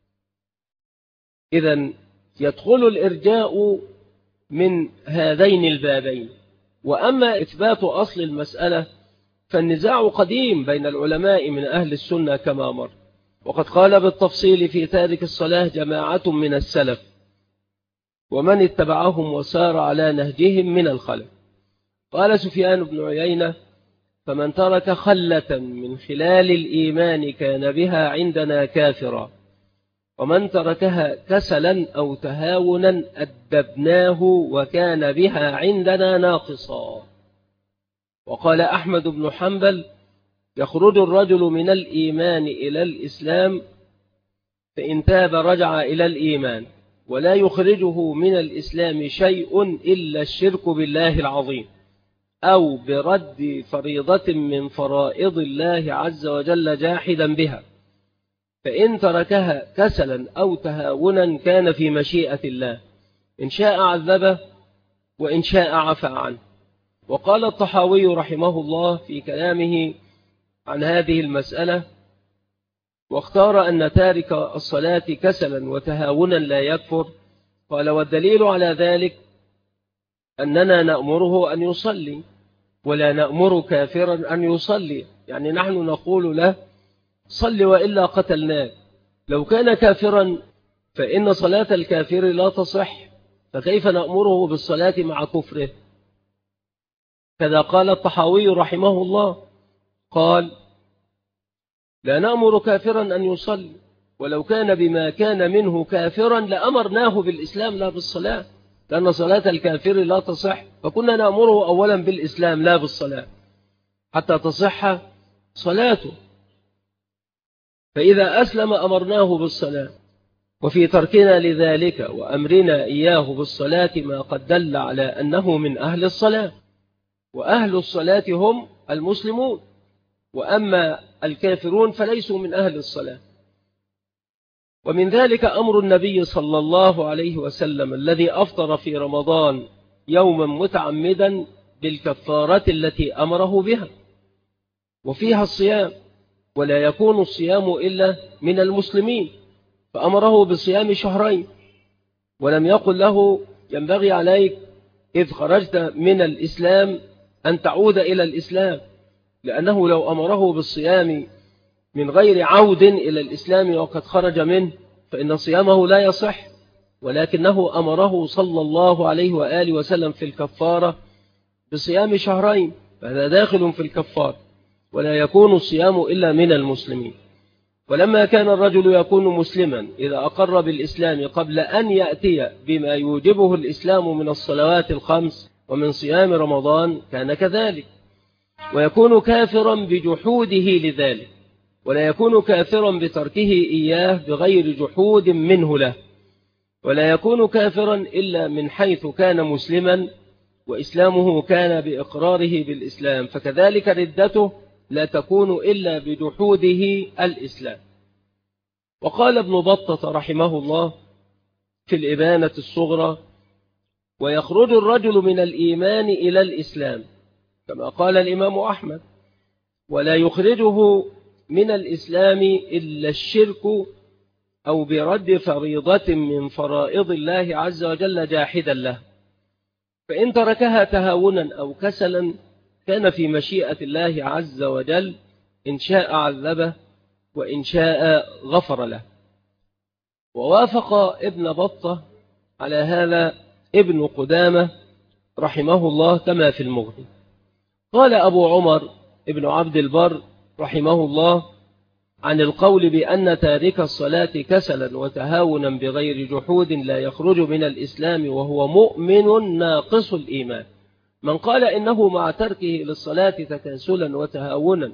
إذن يدخل الإرجاء من هذين البابين. وأما إثبات أصل المسألة فالنزاع قديم بين العلماء من أهل السنة كما مر، وقد قال بالتفصيل في تارك الصلاة جماعة من السلف ومن اتبعهم وسار على نهجهم من الخلف. قال سفيان بن عيينة: فمن ترك خلة من خلال الإيمان كان بها عندنا كافرا، ومن تركها كسلا أو تهاونا أدبناه وكان بها عندنا ناقصا. وقال أحمد بن حنبل: يخرج الرجل من الإيمان إلى الإسلام، فإن تاب رجع إلى الإيمان، ولا يخرجه من الإسلام شيء إلا الشرك بالله العظيم أو برد فريضة من فرائض الله عز وجل جاحدا بها، فإن تركها كسلا أو تهاونا كان في مشيئة الله، إن شاء عذبه وإن شاء عفى عنه. وقال الطحاوي رحمه الله في كلامه عن هذه المسألة: واختار أن تارك الصلاة كسلا وتهاونا لا يكفر. قال: والدليل على ذلك أننا نأمره أن يصلي ولا نأمر كافرا أن يصلي، يعني نحن نقول له صل وإلا قتلناك. لو كان كافرا فإن صلاة الكافر لا تصح، فكيف نأمره بالصلاة مع كفره؟ كذا قال الطحاوي رحمه الله، قال: لا نأمر كافرا أن يصلي، ولو كان بما كان منه كافرا لأمرناه بالإسلام لا بالصلاة، لأن صلاة الكافر لا تصح، فكنا نأمره أولا بالإسلام لا بالصلاة حتى تصح صلاته. فإذا أسلم أمرناه بالصلاة. وفي تركنا لذلك وأمرنا إياه بالصلاة ما قد دل على أنه من أهل الصلاة، وأهل الصلاة هم المسلمون، وأما الكافرون فليسوا من أهل الصلاة. ومن ذلك أمر النبي صلى الله عليه وسلم الذي أفطر في رمضان يوما متعمدا بالكفارة التي أمره بها، وفيها الصيام، ولا يكون الصيام إلا من المسلمين، فأمره بصيام شهرين، ولم يقل له ينبغي عليك إذ خرجت من الإسلام أن تعود إلى الإسلام، لأنه لو أمره بالصيام من غير عود إلى الإسلام وقد خرج منه فإن صيامه لا يصح، ولكنه أمره صلى الله عليه وآله وسلم في الكفارة بصيام شهرين، فهذا داخل في الكفارة، ولا يكون الصيام إلا من المسلمين. ولما كان الرجل يكون مسلما إذا أقر بالإسلام قبل أن يأتي بما يوجبه الإسلام من الصلوات الخمس ومن صيام رمضان كان كذلك، ويكون كافرا بجحوده لذلك، ولا يكون كافرا بتركه إياه بغير جحود منه له، ولا يكون كافرا إلا من حيث كان مسلما وإسلامه كان بإقراره بالإسلام، فكذلك ردته لا تكون إلا بجحوده الإسلام. وقال ابن بطة رحمه الله في الإبانة الصغرى: ويخرج الرجل من الإيمان إلى الإسلام كما قال الإمام أحمد، ولا يخرجه من الإسلام إلا الشرك أو برد فريضة من فرائض الله عز وجل جاحدا له، فإن تركها تهاونا أو كسلا كان في مشيئة الله عز وجل، إن شاء عذبه وإن شاء غفر له. ووافق ابن بطة على هذا ابن قدامة رحمه الله كما في المغني. قال أبو عمر ابن عبد البر رحمه الله: عن القول بأن تارك الصلاة كسلا وتهاونا بغير جحود لا يخرج من الإسلام وهو مؤمن ناقص الإيمان. من قال إنه مع تركه للصلاة تكاسلا وتهاونا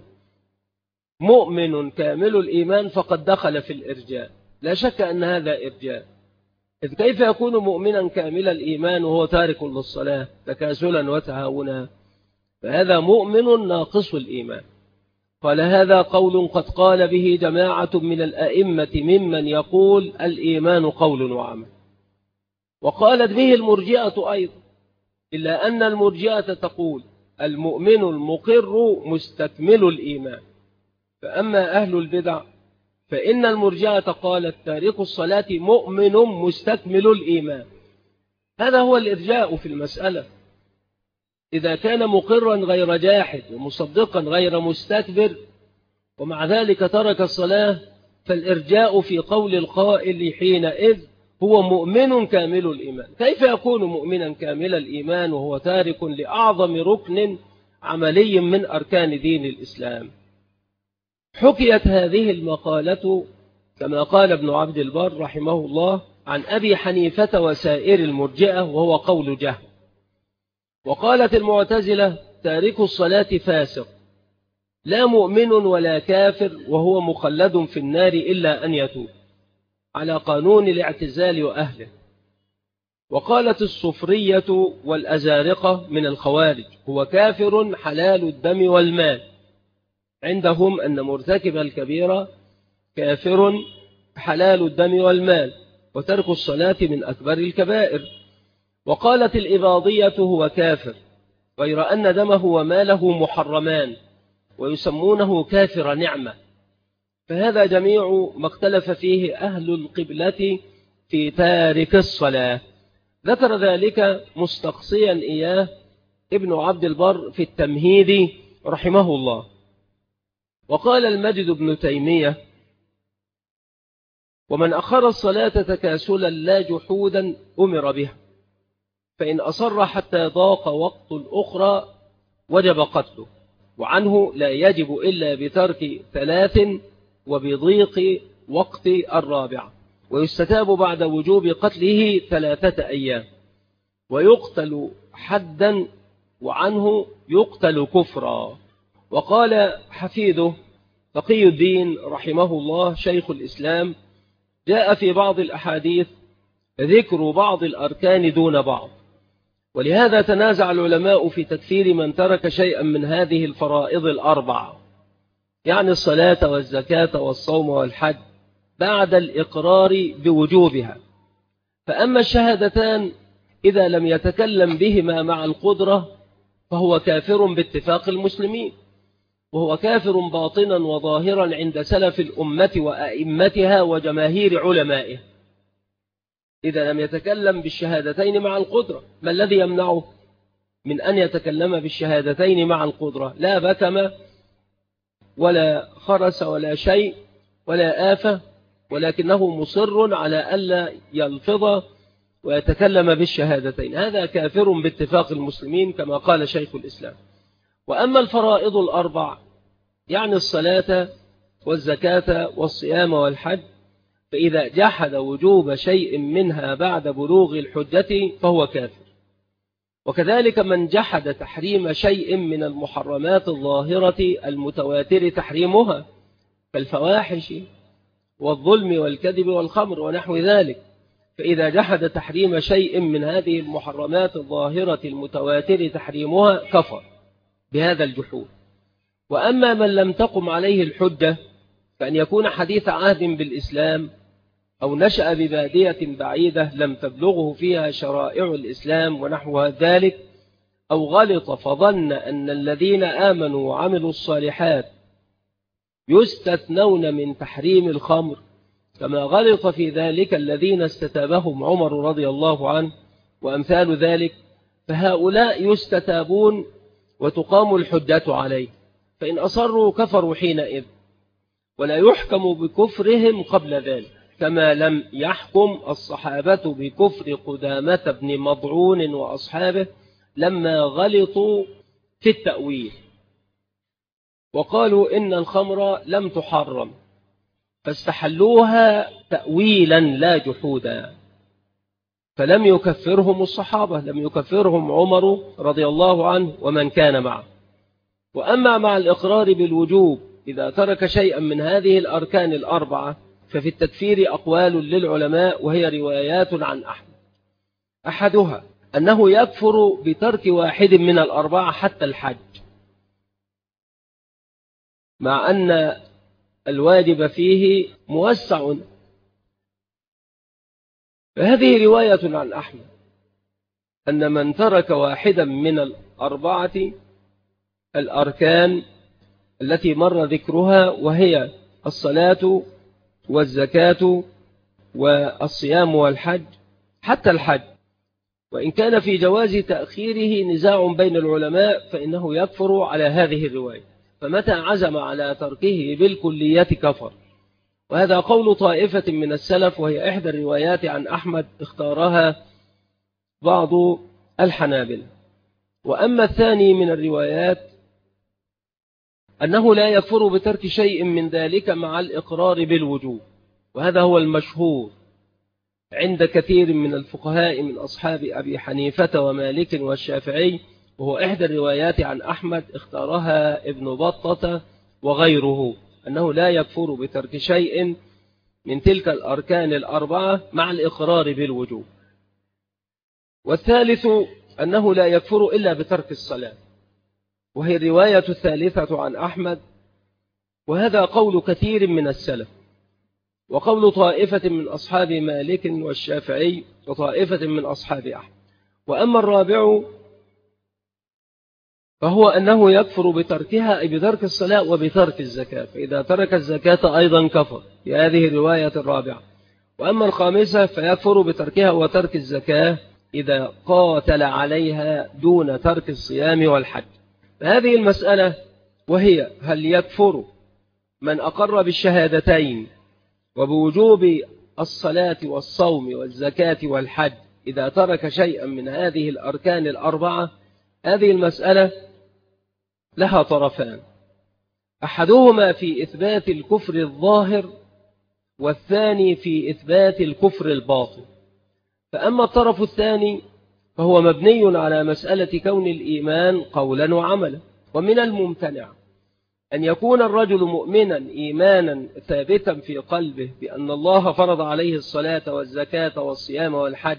مؤمن كامل الإيمان فقد دخل في الإرجاء. لا شك أن هذا إرجاء، إذ كيف يكون مؤمنا كامل الإيمان وهو تارك للصلاة تكاسلا وتهاونا؟ فهذا مؤمن ناقص الإيمان. قال هذا قول قد قال به جماعة من الأئمة ممن يقول الإيمان قول وعمل، وقالت به المرجئة أيضا، إلا أن المرجئة تقول المؤمن المقر مستكمل الإيمان. فأما أهل البدع فإن المرجئة قالت تارك الصلاة مؤمن مستكمل الإيمان. هذا هو الإرجاء في المسألة. إذا كان مقرا غير جاحد ومصدقا غير مستكبر ومع ذلك ترك الصلاة، فالإرجاء في قول القائل حينئذ هو مؤمن كامل الإيمان. كيف يكون مؤمنا كامل الإيمان وهو تارك لأعظم ركن عملي من أركان دين الإسلام؟ حكيت هذه المقالة كما قال ابن عبد البر رحمه الله عن أبي حنيفة وسائر المرجئة، وهو قول جهم. وقالت المعتزلة تارك الصلاة فاسق لا مؤمن ولا كافر وهو مخلد في النار إلا أن يتوب، على قانون الاعتزال وأهله. وقالت الصفرية والأزارقة من الخوارج هو كافر حلال الدم والمال، عندهم أن مرتكب الكبيرة كافر حلال الدم والمال، وترك الصلاة من أكبر الكبائر. وقالت الإباضية هو كافر غير أن دمه وماله محرمان، ويسمونه كافر نعمة. فهذا جميع ما اختلف فيه أهل القبلة في تارك الصلاة. ذكر ذلك مستقصيا إياه ابن عبد البر في التمهيد رحمه الله. وقال المجد بن تيمية ومن أخر الصلاة تكاسلا لا جحودا أمر بها، فإن أصر حتى ضاق وقت الأخرى وجب قتله، وعنه لا يجب إلا بترك 3 وبضيق وقت الرابعة، ويستتاب بعد وجوب قتله 3 أيام، ويقتل حدا، وعنه يقتل كفرا. وقال حفيده تقي الدين رحمه الله شيخ الإسلام جاء في بعض الأحاديث ذكر بعض الأركان دون بعض، ولهذا تنازع العلماء في تكفير من ترك شيئا من هذه الفرائض ال4، يعني الصلاة والزكاة والصوم والحج، بعد الإقرار بوجوبها. فأما الشهادتان إذا لم يتكلم بهما مع القدرة فهو كافر باتفاق المسلمين، وهو كافر باطنا وظاهرا عند سلف الأمة وأئمتها وجماهير علمائها. إذا لم يتكلم بالشهادتين مع القدرة، ما الذي يمنعه من أن يتكلم بالشهادتين مع القدرة؟ لا بكم ولا خرس ولا شيء ولا آفة، ولكنه مصر على ألا يلفظ ويتكلم بالشهادتين. هذا كافر باتفاق المسلمين كما قال شيخ الإسلام. وأما الفرائض ال4 يعني الصلاة والزكاة والصيام والحج، فإذا جحد وجوب شيء منها بعد بلوغ الحجة فهو كافر. وكذلك من جحد تحريم شيء من المحرمات الظاهرة المتواتر تحريمها كالفواحش والظلم والكذب والخمر ونحو ذلك، فإذا جحد تحريم شيء من هذه المحرمات الظاهرة المتواتر تحريمها كفر بهذا الجحود. وأما من لم تقم عليه الحجة فأن يكون حديث عهد بالإسلام أو نشأ ببادية بعيدة لم تبلغه فيها شرائع الإسلام ونحو ذلك، أو غلط فظن أن الذين آمنوا وعملوا الصالحات يستثنون من تحريم الخمر، كما غلط في ذلك الذين استتابهم عمر رضي الله عنه وأمثال ذلك، فهؤلاء يستتابون وتقام الحجة عليه، فإن أصروا كفروا حينئذ، ولا يحكم بكفرهم قبل ذلك، كما لم يحكم الصحابة بكفر قدامة بن مضعون وأصحابه لما غلطوا في التأويل وقالوا إن الخمر لم تحرم فاستحلوها تأويلا لا جحودا، فلم يكفرهم الصحابة، لم يكفرهم عمر رضي الله عنه ومن كان معه. وأما مع الإقرار بالوجوب إذا ترك شيئا من هذه الأركان الأربعة ففي التكفير أقوال للعلماء، وهي روايات عن أحمد. أحدها أنه يكفر بترك واحد من الأربعة حتى الحج، مع أن الواجب فيه موسع. فهذه رواية عن أحمد أن من ترك واحدا من الأربعة الأركان التي مر ذكرها، وهي الصلاة والزكاة والصيام والحج حتى الحج، وإن كان في جواز تأخيره نزاع بين العلماء، فإنه يكفر على هذه الرواية، فمتى عزم على تركه بالكلية كفر. وهذا قول طائفة من السلف، وهي إحدى الروايات عن أحمد اختارها بعض الحنابلة. وأما الثاني من الروايات أنه لا يكفر بترك شيء من ذلك مع الإقرار بالوجوب، وهذا هو المشهور عند كثير من الفقهاء من أصحاب أبي حنيفة ومالك والشافعي، وهو إحدى الروايات عن أحمد اختارها ابن بطة وغيره، أنه لا يكفر بترك شيء من تلك الأركان الأربعة مع الإقرار بالوجوب. والثالث أنه لا يكفر إلا بترك الصلاة، وهي الرواية الثالثة عن أحمد، وهذا قول كثير من السلف، وقول طائفة من أصحاب مالك والشافعي وطائفة من أصحاب أحمد. وأما الرابع فهو أنه يكفر بتركها، أي بترك الصلاة وبترك الزكاة، فإذا ترك الزكاة أيضا كفر في هذه الرواية الرابعة. وأما الخامسة فيكفر بتركها وترك الزكاة إذا قاتل عليها دون ترك الصيام والحج. فهذه المسألة وهي هل يكفر من أقر بالشهادتين وبوجوب الصلاة والصوم والزكاة والحج إذا ترك شيئا من هذه الأركان الأربعة؟ هذه المسألة لها طرفان، أحدهما في إثبات الكفر الظاهر، والثاني في إثبات الكفر الباطن. فأما الطرف الثاني فهو مبني على مسألة كون الإيمان قولا وعملا. ومن الممتنع أن يكون الرجل مؤمنا إيمانا ثابتا في قلبه بأن الله فرض عليه الصلاة والزكاة والصيام والحج،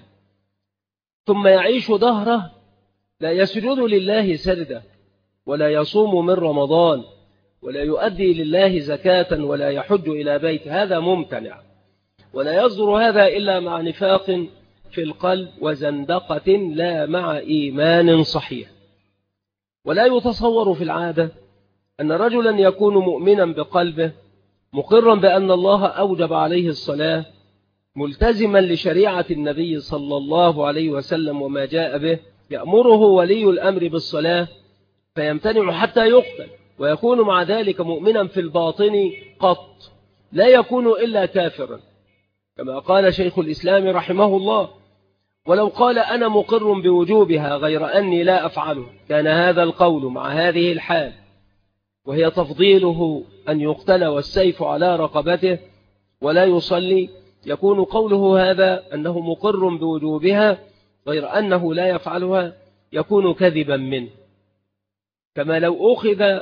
ثم يعيش دهره لا يسجد لله سجدة، ولا يصوم من رمضان، ولا يؤدي لله زكاة، ولا يحج إلى بيت. هذا ممتنع، ولا يصدر هذا إلا مع نفاق في القلب وزندقة لا مع إيمان صحيح. ولا يتصور في العادة أن رجلا يكون مؤمنا بقلبه مقرا بأن الله أوجب عليه الصلاة، ملتزما لشريعة النبي صلى الله عليه وسلم وما جاء به، يأمره ولي الأمر بالصلاة فيمتنع حتى يقتل، ويكون مع ذلك مؤمنا في الباطن قط، لا يكون إلا كافرا، كما قال شيخ الإسلام رحمه الله: ولو قال أنا مقر بوجوبها غير أني لا أفعله، كان هذا القول مع هذه الحال، وهي تفضيله أن يقتل والسيف على رقبته ولا يصلي، يكون قوله هذا أنه مقر بوجوبها غير أنه لا يفعلها يكون كذبا منه. كما لو أخذ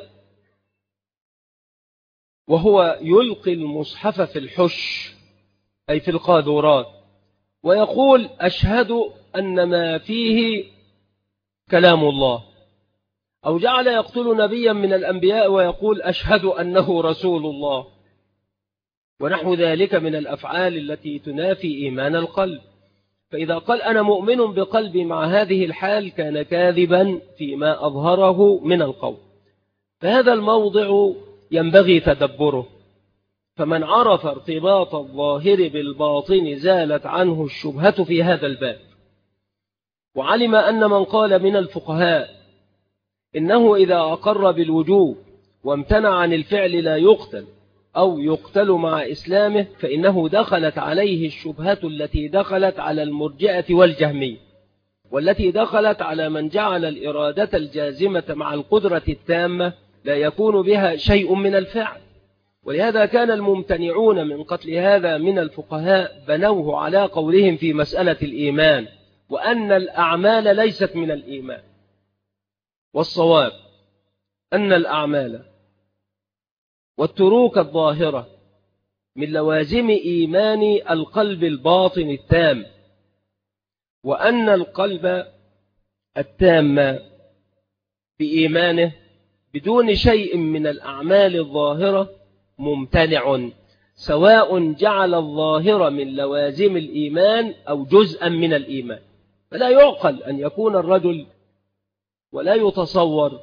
وهو يلقي المصحف في الحش، أي في القاذورات، ويقول أشهد أن ما فيه كلام الله، أو جعل يقتل نبيا من الأنبياء ويقول أشهد أنه رسول الله، ونحو ذلك من الأفعال التي تنافي إيمان القلب. فإذا قال أنا مؤمن بقلبي مع هذه الحال كان كاذبا فيما أظهره من القول. فهذا الموضع ينبغي تدبره، فمن عرف ارتباط الظاهر بالباطن زالت عنه الشبهة في هذا الباب. وعلم أن من قال من الفقهاء إنه إذا أقر بالوجوب وامتنع عن الفعل لا يقتل، أو يقتل مع إسلامه، فإنه دخلت عليه الشبهة التي دخلت على المرجئة والجهمية، والتي دخلت على من جعل الإرادة الجازمة مع القدرة التامة لا يكون بها شيء من الفعل، ولهذا كان الممتنعون من قتل هذا من الفقهاء بنوه على قولهم في مسألة الإيمان وأن الأعمال ليست من الإيمان. والصواب أن الأعمال والتروك الظاهرة من لوازم إيمان القلب الباطن التام، وأن القلب التام بإيمانه بدون شيء من الأعمال الظاهرة ممتنع، سواء جعل الظاهر من لوازم الإيمان أو جزءا من الإيمان. فلا يعقل أن يكون الرجل ولا يتصور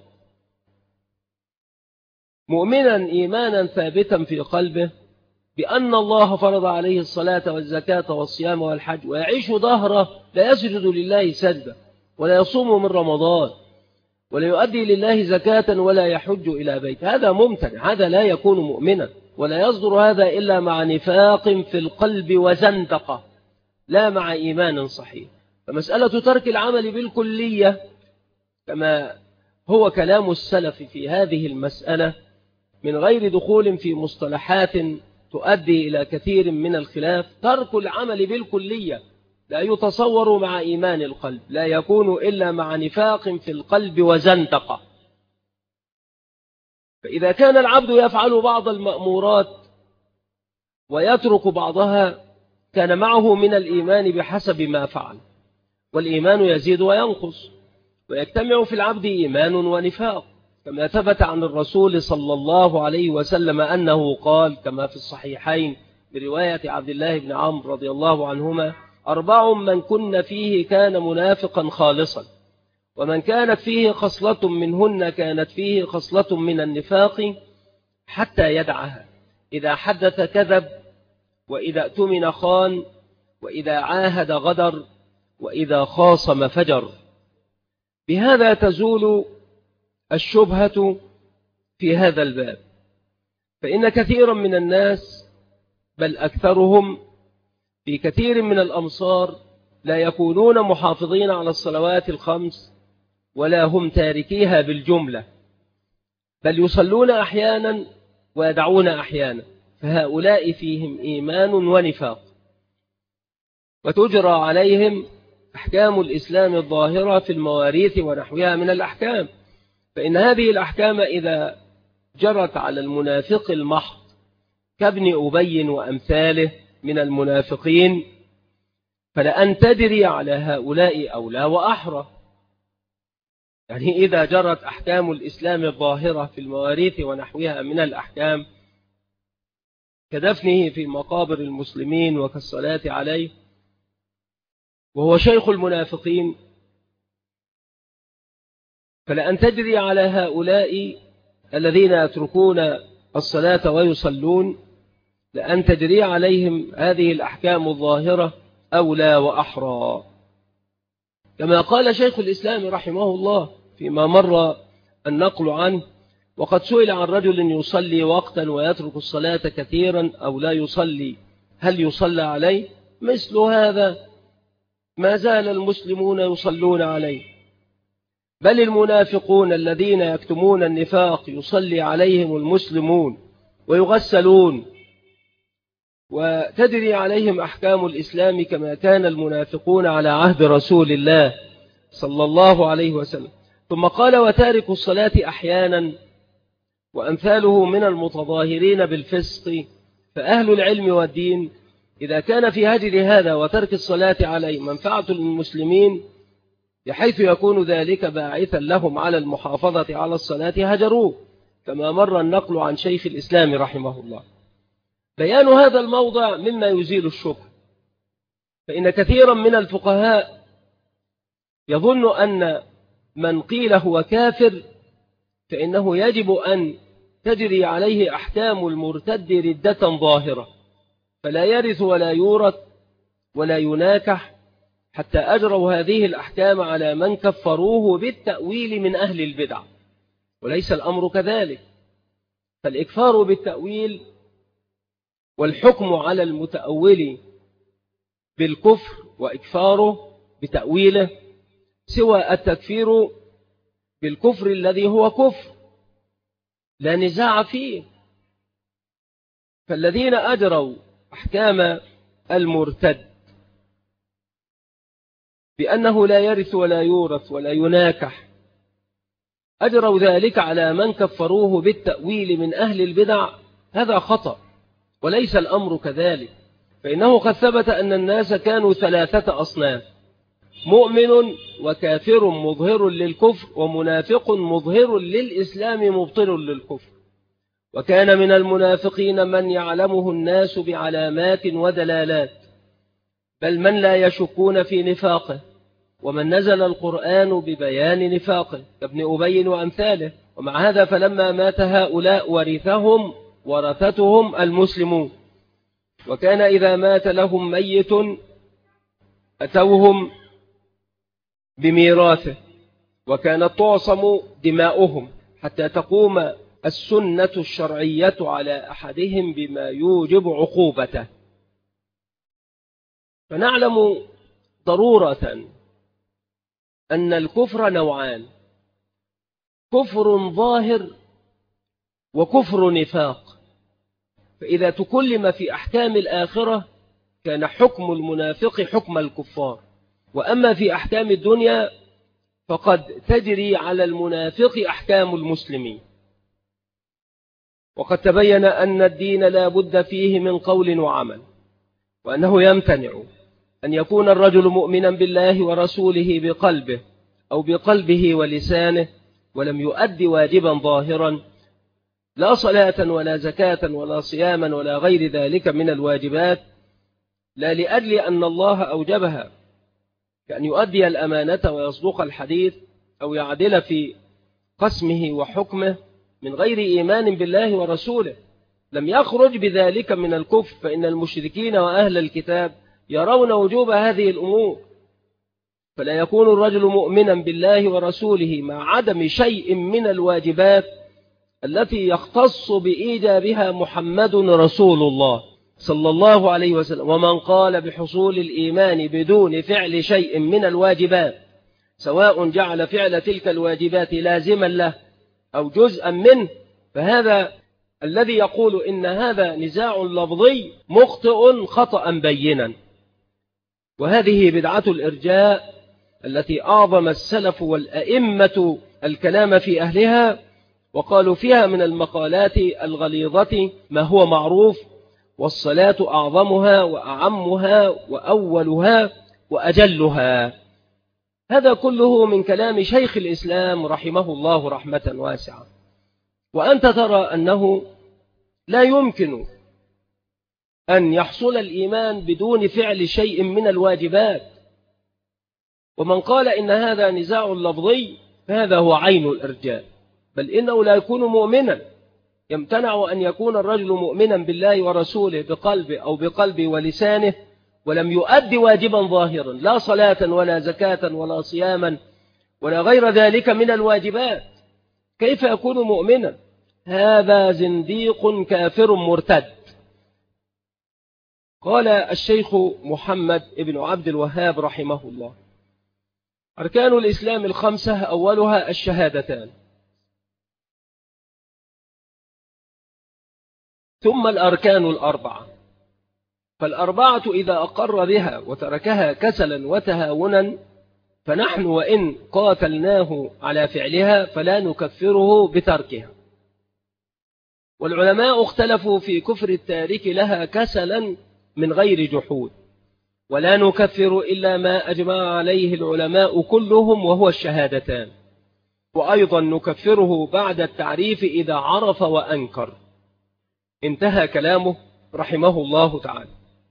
مؤمنا إيمانا ثابتا في قلبه بأن الله فرض عليه الصلاة والزكاة والصيام والحج ويعيش ظهره لا يسجد لله سجدة ولا يصوم من رمضان ولا يؤدي لله زكاة ولا يحج إلى بيت. هذا ممتنع، هذا لا يكون مؤمنا، ولا يصدر هذا إلا مع نفاق في القلب وزندقة لا مع إيمان صحيح. فمسألة ترك العمل بالكلية كما هو كلام السلف في هذه المسألة من غير دخول في مصطلحات تؤدي إلى كثير من الخلاف، ترك العمل بالكلية لا يتصور مع إيمان القلب، لا يكون إلا مع نفاق في القلب وزندقة. فإذا كان العبد يفعل بعض المأمورات ويترك بعضها كان معه من الإيمان بحسب ما فعل، والإيمان يزيد وينقص، ويجتمع في العبد إيمان ونفاق، كما ثبت عن الرسول صلى الله عليه وسلم أنه قال كما في الصحيحين برواية عبد الله بن عمرو رضي الله عنهما: 4 من كن فيه كان منافقا خالصا، ومن كانت فيه خصلة منهن كانت فيه خصلة من النفاق حتى يدعها: إذا حدث كذب، وإذا اؤتمن خان، وإذا عاهد غدر، وإذا خاصم فجر. بهذا تزول الشبهة في هذا الباب، فإن كثيرا من الناس بل أكثرهم في كثير من الأمصار لا يكونون محافظين على الصلوات الخمس ولا هم تاركيها بالجملة، بل يصلون أحيانا ويدعون أحيانا، فهؤلاء فيهم إيمان ونفاق، وتجرى عليهم أحكام الإسلام الظاهرة في المواريث ونحوها من الأحكام. فإن هذه الأحكام إذا جرت على المنافق المحض كابن أبي وأمثاله من المنافقين فلأن تدري على هؤلاء أولى وأحرى. يعني إذا جرت أحكام الإسلام الظاهرة في المواريث ونحوها من الأحكام كدفنه في مقابر المسلمين وكالصلاة عليه وهو شيخ المنافقين، فلأن تجري على هؤلاء الذين يتركون الصلاة ويصلون لأن تجري عليهم هذه الأحكام الظاهرة أولى وأحرى، كما قال شيخ الإسلام رحمه الله فيما مر النقل عنه: وقد سئل عن رجل يصلي وقتا ويترك الصلاة كثيرا أو لا يصلي هل يصلى عليه؟ مثل هذا ما زال المسلمون يصلون عليه، بل المنافقون الذين يكتمون النفاق يصلي عليهم المسلمون ويغسلون وتجري عليهم أحكام الإسلام كما كان المنافقون على عهد رسول الله صلى الله عليه وسلم. ثم قال: وتارك الصلاة أحيانا وأمثاله من المتظاهرين بالفسق، فأهل العلم والدين إذا كان في هجر هذا وترك الصلاة عليه منفعة للمسلمين بحيث يكون ذلك باعثا لهم على المحافظة على الصلاة هجروه، كما مر النقل عن شيخ الإسلام رحمه الله. بيان هذا الموضع مما يزيل الشبهة، فإن كثيرا من الفقهاء يظن أن من قيل هو كافر فإنه يجب أن تجري عليه أحكام المرتد ردة ظاهرة، فلا يرث ولا يورث ولا يناكح حتى أجروا هذه الأحكام على من كفروه بالتأويل من أهل البدع، وليس الأمر كذلك. فالإكفار بالتأويل والحكم على المتأول بالكفر وإكفاره بتأويله سوى التكفير بالكفر الذي هو كفر لا نزاع فيه، فالذين أجروا أحكام المرتد بأنه لا يرث ولا يورث ولا يناكح، أجروا ذلك على من كفروه بالتأويل من أهل البدع. هذا خطأ، وليس الأمر كذلك، فإنه قد ثبت أن الناس كانوا 3 أصناف: مؤمن وكافر مظهر للكفر، ومنافق مظهر للإسلام مبطل للكفر. وكان من المنافقين من يعلمه الناس بعلامات ودلالات، بل من لا يشكون في نفاقه، ومن نزل القرآن ببيان نفاقه كابن أبي وأمثاله. ومع هذا فلما مات هؤلاء ورثتهم المسلمون، وكان إذا مات لهم ميت أتوهم بميراثه، وكانت تعصم دماؤهم حتى تقوم السنة الشرعية على أحدهم بما يوجب عقوبته. فنعلم ضرورة أن الكفر نوعان: كفر ظاهر وكفر نفاق. فإذا تكلم في أحكام الآخرة كان حكم المنافق حكم الكفار، وأما في أحكام الدنيا فقد تجري على المنافق أحكام المسلمين. وقد تبين أن الدين لا بد فيه من قول وعمل، وأنه يمتنع أن يكون الرجل مؤمنا بالله ورسوله بقلبه أو بقلبه ولسانه ولم يؤدي واجبا ظاهرا، لا صلاة ولا زكاة ولا صياما ولا غير ذلك من الواجبات، لا لأجل أن الله أوجبها كأن يؤدي الأمانة ويصدق الحديث أو يعدل في قسمه وحكمه من غير إيمان بالله ورسوله، لم يخرج بذلك من الكفر، فإن المشركين وأهل الكتاب يرون وجوب هذه الأمور. فلا يكون الرجل مؤمنا بالله ورسوله مع عدم شيء من الواجبات التي يختص بإيجابها محمد رسول الله صلى الله عليه وسلم. ومن قال بحصول الإيمان بدون فعل شيء من الواجبات، سواء جعل فعل تلك الواجبات لازما له أو جزءا منه، فهذا الذي يقول إن هذا نزاع لفظي مخطئ خطأ بينا. وهذه بدعة الإرجاء التي أعظم السلف والأئمة الكلام في أهلها، وقالوا فيها من المقالات الغليظة ما هو معروف: والصلاة أعظمها وأعمها وأولها وأجلها. هذا كله من كلام شيخ الإسلام رحمه الله رحمة واسعة. وأنت ترى أنه لا يمكن أن يحصل الإيمان بدون فعل شيء من الواجبات. ومن قال إن هذا نزاع لفظي فهذا هو عين الإرجاء، بل إنه لا يكون مؤمنا. يمتنع أن يكون الرجل مؤمنا بالله ورسوله بقلبه أو بقلبه ولسانه ولم يؤدي واجبا ظاهرا، لا صلاة ولا زكاة ولا صياما ولا غير ذلك من الواجبات. كيف يكون مؤمنا؟ هذا زنديق كافر مرتد. قال الشيخ محمد بن عبد الوهاب رحمه الله: أركان الإسلام 5 أولها الشهادتان، ثم الأركان 4، فالأربعة إذا أقر بها وتركها كسلا وتهاونا فنحن وإن قاتلناه على فعلها فلا نكفره بتركها. والعلماء اختلفوا في كفر التارك لها كسلا من غير جحود، ولا نكفر إلا ما أجمع عليه العلماء كلهم وهو الشهادتان، وأيضا نكفره بعد التعريف إذا عرف وأنكر. انتهى كلامه رحمه الله تعالى.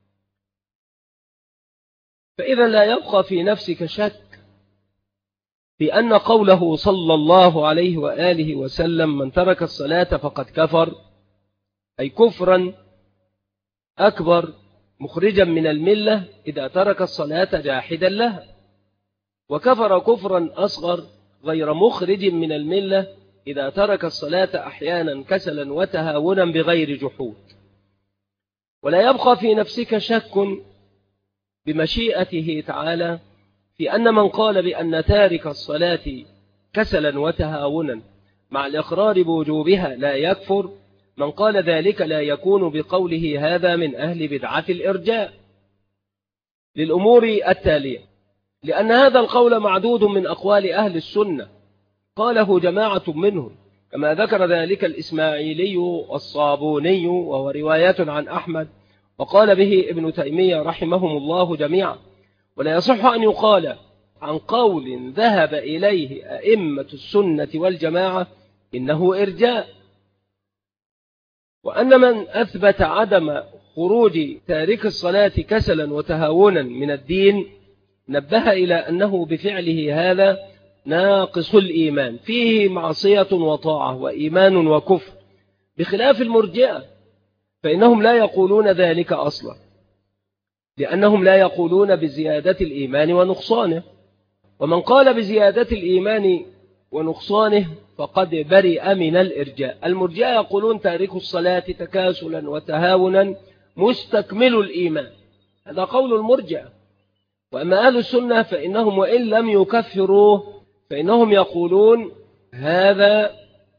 فإذا لا يبقى في نفسك شك في أن قوله صلى الله عليه وآله وسلم: من ترك الصلاة فقد كفر، أي كفرا أكبر مخرجا من الملة إذا ترك الصلاة جاحدا لها، وكفر كفرا أصغر غير مخرج من الملة إذا ترك الصلاة أحيانا كسلا وتهاونا بغير جحود. ولا يبقى في نفسك شك بمشيئته تعالى في أن من قال بأن تارك الصلاة كسلا وتهاونا مع الإقرار بوجوبها لا يكفر، من قال ذلك لا يكون بقوله هذا من أهل بدعة الإرجاء للأمور التالية: لأن هذا القول معدود من أقوال أهل السنة قاله جماعة منهم، كما ذكر ذلك الإسماعيلي والصابوني، وهو رواية عن أحمد، وقال به ابن تيمية رحمهم الله جميعا. ولا يصح أن يقال عن قول ذهب إليه أئمة السنة والجماعة إنه إرجاء. وأن من أثبت عدم خروج تارك الصلاة كسلا وتهاونا من الدين نبه إلى أنه بفعله هذا ناقص الإيمان، فيه معصية وطاعة وإيمان وكفر، بخلاف المرجئة فإنهم لا يقولون ذلك أصلا، لأنهم لا يقولون بزيادة الإيمان ونقصانه. ومن قال بزيادة الإيمان ونقصانه فقد برئ من الإرجاء. المرجئة يقولون تارك الصلاة تكاسلا وتهاونا مستكمل الإيمان، هذا قول المرجئة. وأما أهل السنة فإنهم وإن لم يكفروه فإنهم يقولون هذا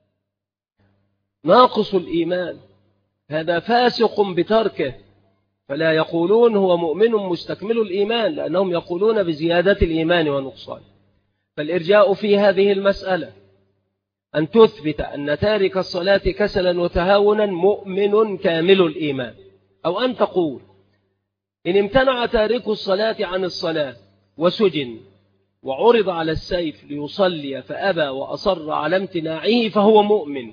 ناقص الإيمان، هذا فاسق بتركه، فلا يقولون هو مؤمن مستكمل الإيمان، لأنهم يقولون بزيادة الإيمان ونقصان. فالإرجاء في هذه المسألة أن تثبت أن تارك الصلاة كسلا وتهاونا مؤمن كامل الإيمان، أو أن تقول إن امتنع تارك الصلاة عن الصلاة وسجن وعرض على السيف ليصلي فأبى وأصر على امتناعه فهو مؤمن.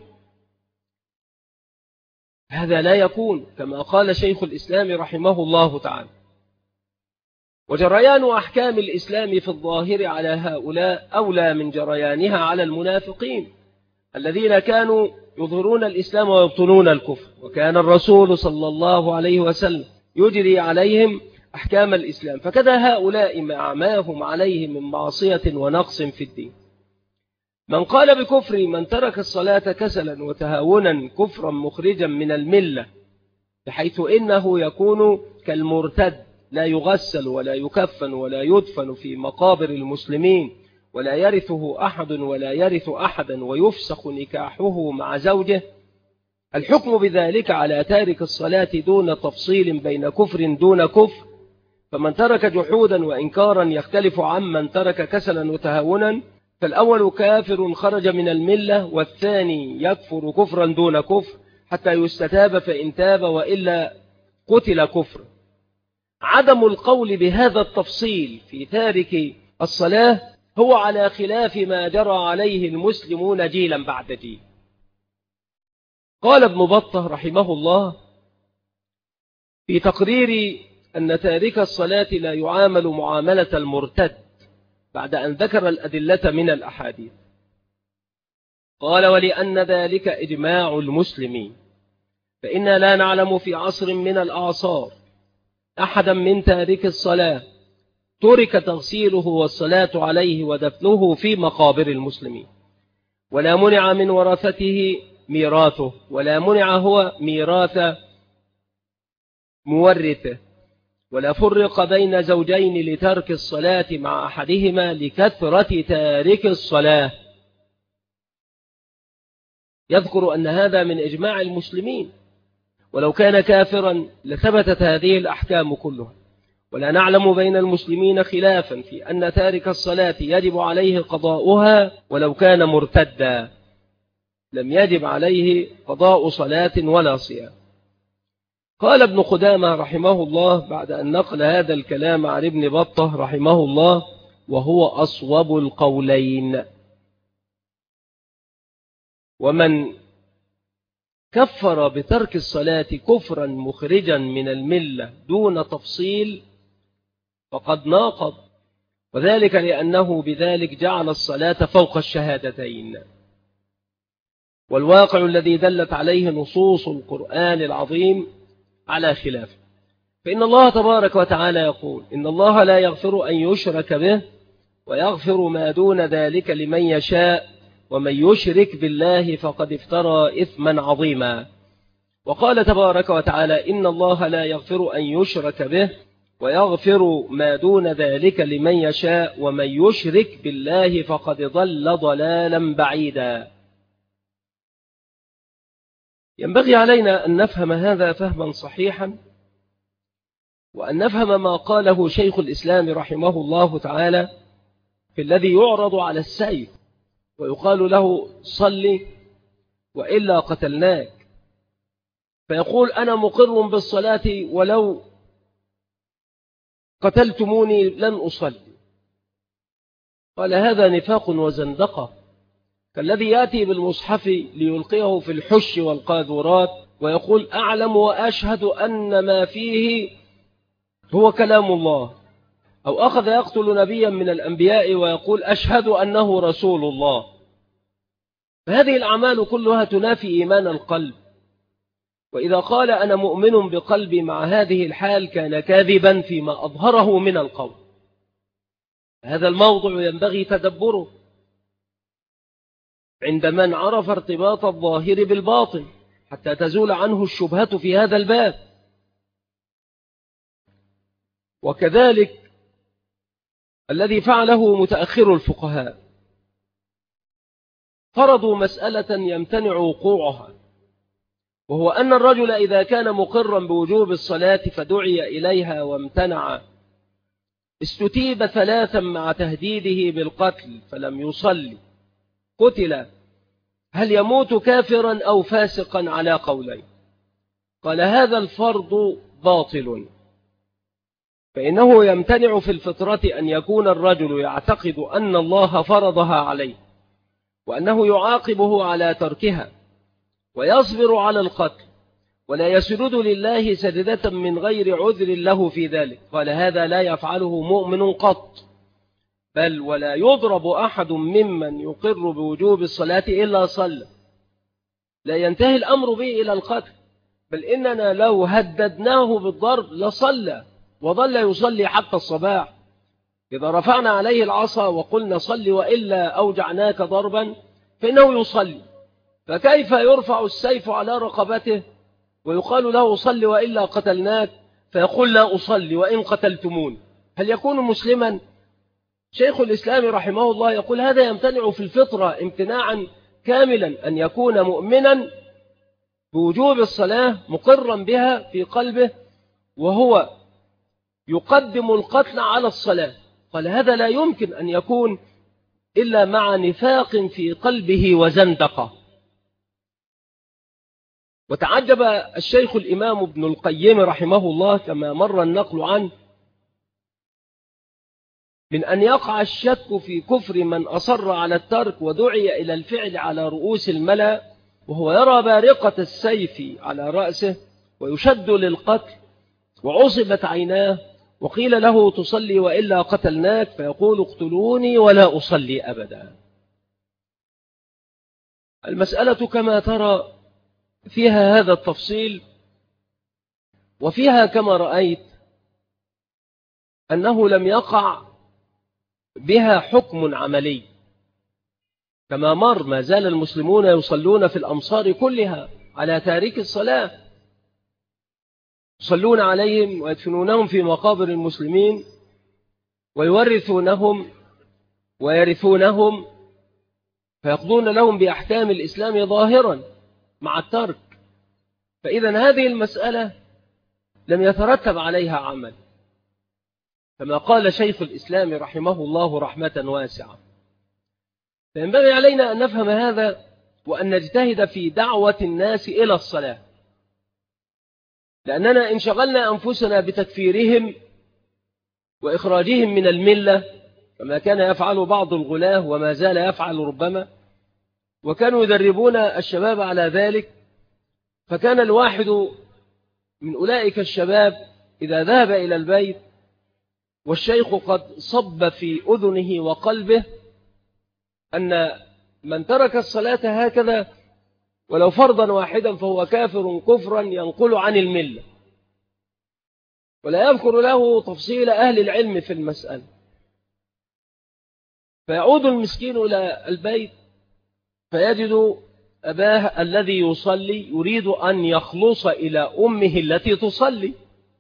هذا لا يكون كما قال شيخ الإسلام رحمه الله تعالى. وجريان أحكام الإسلام في الظاهر على هؤلاء أولى من جريانها على المنافقين الذين كانوا يظهرون الإسلام ويبطنون الكفر، وكان الرسول صلى الله عليه وسلم يجري عليهم أحكام الإسلام، فكذا هؤلاء مع ما هم عليه من معصية ونقص في الدين. من قال بكفر من ترك الصلاة كسلا وتهاونا كفرا مخرجا من الملة، بحيث إنه يكون كالمرتد، لا يغسل ولا يكفن ولا يدفن في مقابر المسلمين، ولا يرثه أحد ولا يرث أحدا، ويفسخ نكاحه مع زوجه. الحكم بذلك على تارك الصلاة دون تفصيل بين كفر دون كفر، فمن ترك جحودا وإنكارا يختلف عن من ترك كسلا وتهاونا، فالأول كافر خرج من الملة، والثاني يكفر كفرا دون كفر حتى يستتاب، فإن تاب وإلا قتل كفر. عدم القول بهذا التفصيل في تارك الصلاة هو على خلاف ما جرى عليه المسلمون جيلا بعد جيل. قال ابن بطة رحمه الله في تقرير أن تارك الصلاة لا يعامل معاملة المرتد، بعد أن ذكر الأدلة من الأحاديث، قال: ولأن ذلك إجماع المسلمين، فإنا لا نعلم في عصر من الأعصار أحدا من تارك الصلاة ترك تغسيله والصلاة عليه ودفنه في مقابر المسلمين، ولا منع من ورثته ميراثه، ولا منع هو ميراث مورثه، ولا فرق بين زوجين لترك الصلاة مع أحدهما لكثرة تارك الصلاة. يذكر أن هذا من إجماع المسلمين، ولو كان كافرا لثبتت هذه الأحكام كلها. ولا نعلم بين المسلمين خلافا في أن تارك الصلاة يجب عليه قضاؤها ولو كان مرتدا، لم يجب عليه قضاء صلاة ولا صيام. قال ابن قدامة رحمه الله بعد أن نقل هذا الكلام عن ابن بطة رحمه الله: وهو أصوب القولين. ومن كفر بترك الصلاة كفرا مخرجا من الملة دون تفصيل فقد ناقض، وذلك لأنه بذلك جعل الصلاة فوق الشهادتين، والواقع الذي دلت عليه نصوص القرآن العظيم على خلاف. فإن الله تبارك وتعالى يقول: إن الله لا يغفر أن يشرك به ويغفر ما دون ذلك لمن يشاء، ومن يشرك بالله فقد افترى إثما عظيما. وقال تبارك وتعالى: إن الله لا يغفر أن يشرك به ويغفر ما دون ذلك لمن يشاء، ومن يشرك بالله فقد ضل ضلالا بعيدا. ينبغي علينا أن نفهم هذا فهما صحيحا، وأن نفهم ما قاله شيخ الإسلام رحمه الله تعالى في الذي يعرض على السيف ويقال له صل وإلا قتلناك، فيقول أنا مقر بالصلاة ولو قتلتموني لن أصلي. قال هذا نفاق وزندقة، كالذي يأتي بالمصحف ليلقيه في الحش والقاذورات ويقول أعلم وأشهد أن ما فيه هو كلام الله، أو أخذ يقتل نبيا من الأنبياء ويقول أشهد أنه رسول الله. فهذه الأعمال كلها تنافي إيمان القلب، وإذا قال أنا مؤمن بقلبي مع هذه الحال كان كاذبا فيما أظهره من القول. هذا الموضوع ينبغي تدبره عند من عرف ارتباط الظاهر بالباطن حتى تزول عنه الشبهة في هذا الباب. وكذلك الذي فعله متأخر الفقهاء فرضوا مسألة يمتنع وقوعها، وهو أن الرجل إذا كان مقرا بوجوب الصلاة فدعي إليها وامتنع استتيب 3 مع تهديده بالقتل فلم يصلي قتل، هل يموت كافرا أو فاسقا على قولين؟ قال هذا الفرض باطل، فإنه يمتنع في الفطرة أن يكون الرجل يعتقد أن الله فرضها عليه وأنه يعاقبه على تركها ويصبر على القتل ولا يسجد لله سجدة من غير عذر له في ذلك. قال هذا لا يفعله مؤمن قط، بل ولا يضرب أحد ممن يقر بوجوب الصلاة إلا صلى، لا ينتهي الأمر به إلى القتل، بل إننا لو هددناه بالضرب لصلى وظل يصلي حتى الصباح. إذا رفعنا عليه العصا وقلنا صلي وإلا أوجعناك ضربا فإنه يصلي، فكيف يرفع السيف على رقبته ويقال له صلي وإلا قتلناك فيقول لا أصلي وإن قتلتمون؟ هل يكون مسلما؟ شيخ الإسلام رحمه الله يقول هذا يمتنع في الفطرة امتناعا كاملا، أن يكون مؤمنا بوجوب الصلاة مقرا بها في قلبه وهو يقدم القتل على الصلاة. قال هذا لا يمكن أن يكون إلا مع نفاق في قلبه وزندقة. وتعجب الشيخ الإمام ابن القيم رحمه الله كما مر النقل عنه من أن يقع الشك في كفر من أصر على الترك ودعي إلى الفعل على رؤوس الملأ وهو يرى بارقة السيف على رأسه ويشد للقتل وعصبت عيناه وقيل له تصلي وإلا قتلناك فيقول اقتلوني ولا أصلي أبدا. المسألة كما ترى فيها هذا التفصيل، وفيها كما رأيت أنه لم يقع بها حكم عملي كما مر، ما زال المسلمون يصلون في الأمصار كلها على تارك الصلاة، يصلون عليهم ويدفنونهم في مقابر المسلمين ويورثونهم ويرثونهم فيقضون لهم بأحكام الإسلام ظاهرا مع الترك. فإذا هذه المسألة لم يترتب عليها عمل كما قال شيخ الإسلام رحمه الله رحمة واسعة. فينبغي علينا أن نفهم هذا وأن نجتهد في دعوة الناس إلى الصلاة، لأننا إن شغلنا أنفسنا بتكفيرهم وإخراجهم من الملة كما كان يفعل بعض الغلاة وما زال يفعل ربما، وكانوا يدربون الشباب على ذلك، فكان الواحد من أولئك الشباب إذا ذهب إلى البيت والشيخ قد صب في أذنه وقلبه أن من ترك الصلاة هكذا ولو فرضا واحدا فهو كافر كفرا ينقل عن الملة، ولا يذكر له تفصيل أهل العلم في المسألة، فيعود المسكين إلى البيت فيجد أباه الذي يصلي يريد أن يخلص إلى أمه التي تصلي،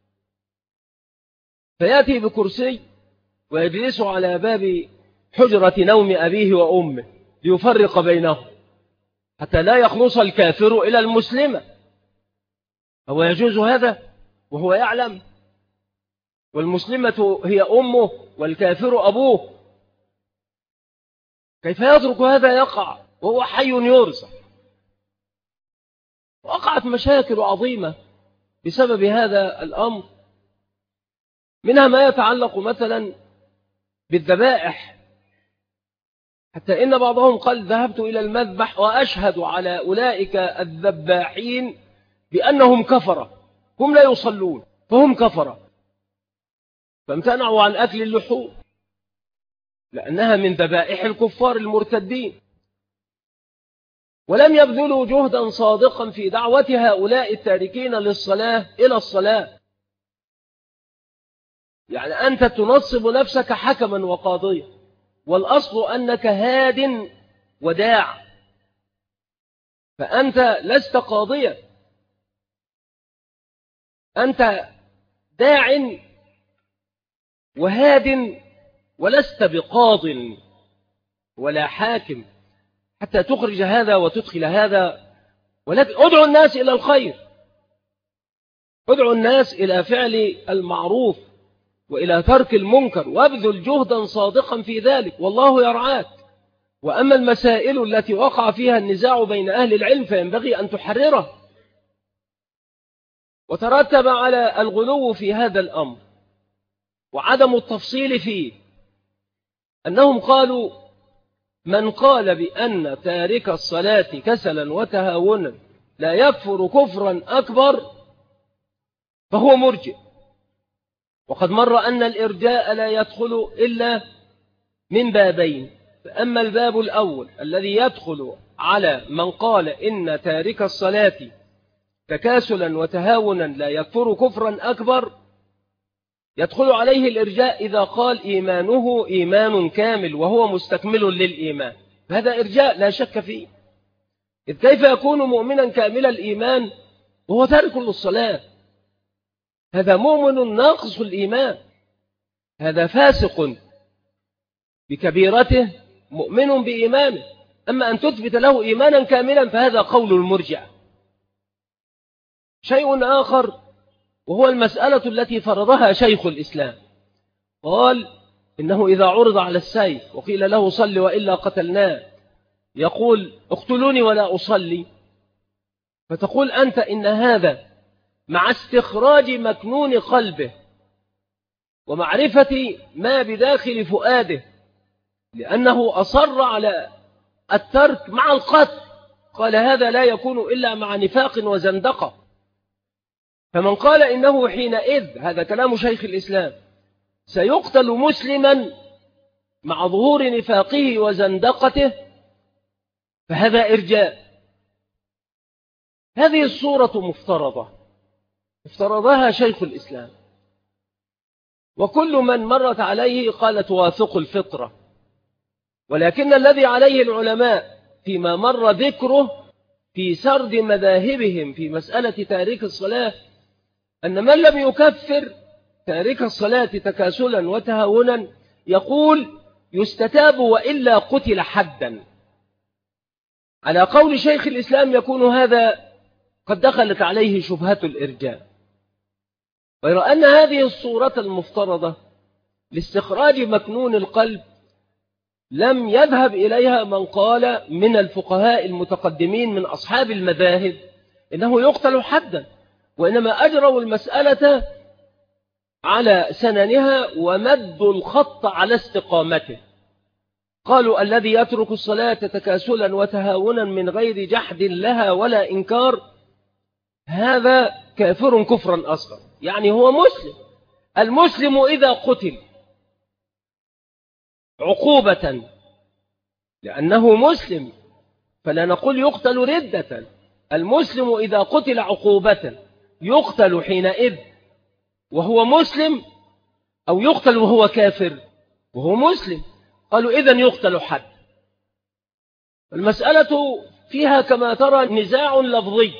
فيأتي بكرسي ويجلس على باب حجرة نوم أبيه وأمه ليفرق بينهم. حتى لا يخلص الكافر إلى المسلمة. هو يجوز هذا وهو يعلم؟ والمسلمة هي أمه والكافر أبوه، كيف يترك هذا يقع وهو حي يرزق؟ وقعت مشاكل عظيمة بسبب هذا الأمر، منها ما يتعلق مثلا بالذبائح، حتى إن بعضهم قال ذهبت إلى المذبح وأشهد على أولئك الذباحين بأنهم كفرة، هم لا يصلون فهم كفرة، فامتنعوا عن أكل اللحوم لأنها من ذبائح الكفار المرتدين، ولم يبذلوا جهدا صادقا في دعوة هؤلاء التاركين للصلاة إلى الصلاة. يعني أنت تنصب نفسك حكما وقاضيا، والأصل أنك هاد وداع، فأنت لست قاضيا، أنت داع وهاد ولست بقاض ولا حاكم حتى تخرج هذا وتدخل هذا، ولكن ادعو الناس إلى الخير، ادعو الناس إلى فعل المعروف وإلى ترك المنكر، وابذل جهدا صادقا في ذلك والله يرعاك. وأما المسائل التي وقع فيها النزاع بين أهل العلم فينبغي أن تحرره. وترتب على الغلو في هذا الأمر وعدم التفصيل فيه أنهم قالوا من قال بأن تارك الصلاة كسلا وتهاونا لا يكفر كفرا أكبر فهو مرجئ. وقد مر أن الإرجاء لا يدخل إلا من بابين، فأما الباب الأول الذي يدخل على من قال إن تارك الصلاة تكاسلا وتهاونا لا يكفر كفرا أكبر، يدخل عليه الإرجاء إذا قال إيمانه إيمان كامل وهو مستكمل للإيمان، هذا إرجاء لا شك فيه. إذ كيف يكون مؤمنا كامل الإيمان وهو تارك للصلاة؟ هذا مؤمن ناقص الإيمان، هذا فاسق بكبيرته مؤمن بإيمانه. أما أن تثبت له إيمانا كاملا فهذا قول المرجع. شيء آخر وهو المسألة التي فرضها شيخ الإسلام، قال إنه إذا عرض على السيف وقيل له صل وإلا قتلناه يقول اقتلوني ولا أصلي، فتقول أنت إن هذا مع استخراج مكنون قلبه ومعرفة ما بداخل فؤاده لأنه أصر على الترك مع القتل، قال هذا لا يكون إلا مع نفاق وزندقة. فمن قال إنه حينئذ، هذا كلام شيخ الإسلام، سيقتل مسلما مع ظهور نفاقه وزندقته فهذا إرجاء. هذه الصورة مفترضة افترضها شيخ الإسلام، وكل من مرت عليه قال توافق الفطرة، ولكن الذي عليه العلماء فيما مر ذكره في سرد مذاهبهم في مسألة تارك الصلاة أن من لم يكفر تارك الصلاة تكاسلا وتهاونا يقول يستتاب وإلا قتل حدا. على قول شيخ الإسلام يكون هذا قد دخلت عليه شبهة الإرجاء، غير أن هذه الصورة المفترضة لاستخراج مكنون القلب لم يذهب إليها من قال من الفقهاء المتقدمين من أصحاب المذاهب إنه يقتل حدا، وإنما أجروا المسألة على سننها ومدوا الخط على استقامته. قالوا الذي يترك الصلاة تكاسلا وتهاونا من غير جحد لها ولا إنكار هذا كافر كفرا أصغر، يعني هو مسلم. المسلم إذا قتل عقوبة لأنه مسلم فلا نقول يقتل ردة، المسلم إذا قتل عقوبة يقتل حينئذ وهو مسلم أو يقتل وهو كافر وهو مسلم. قالوا إذن يقتل حد. المسألة فيها كما ترى نزاع لفظي،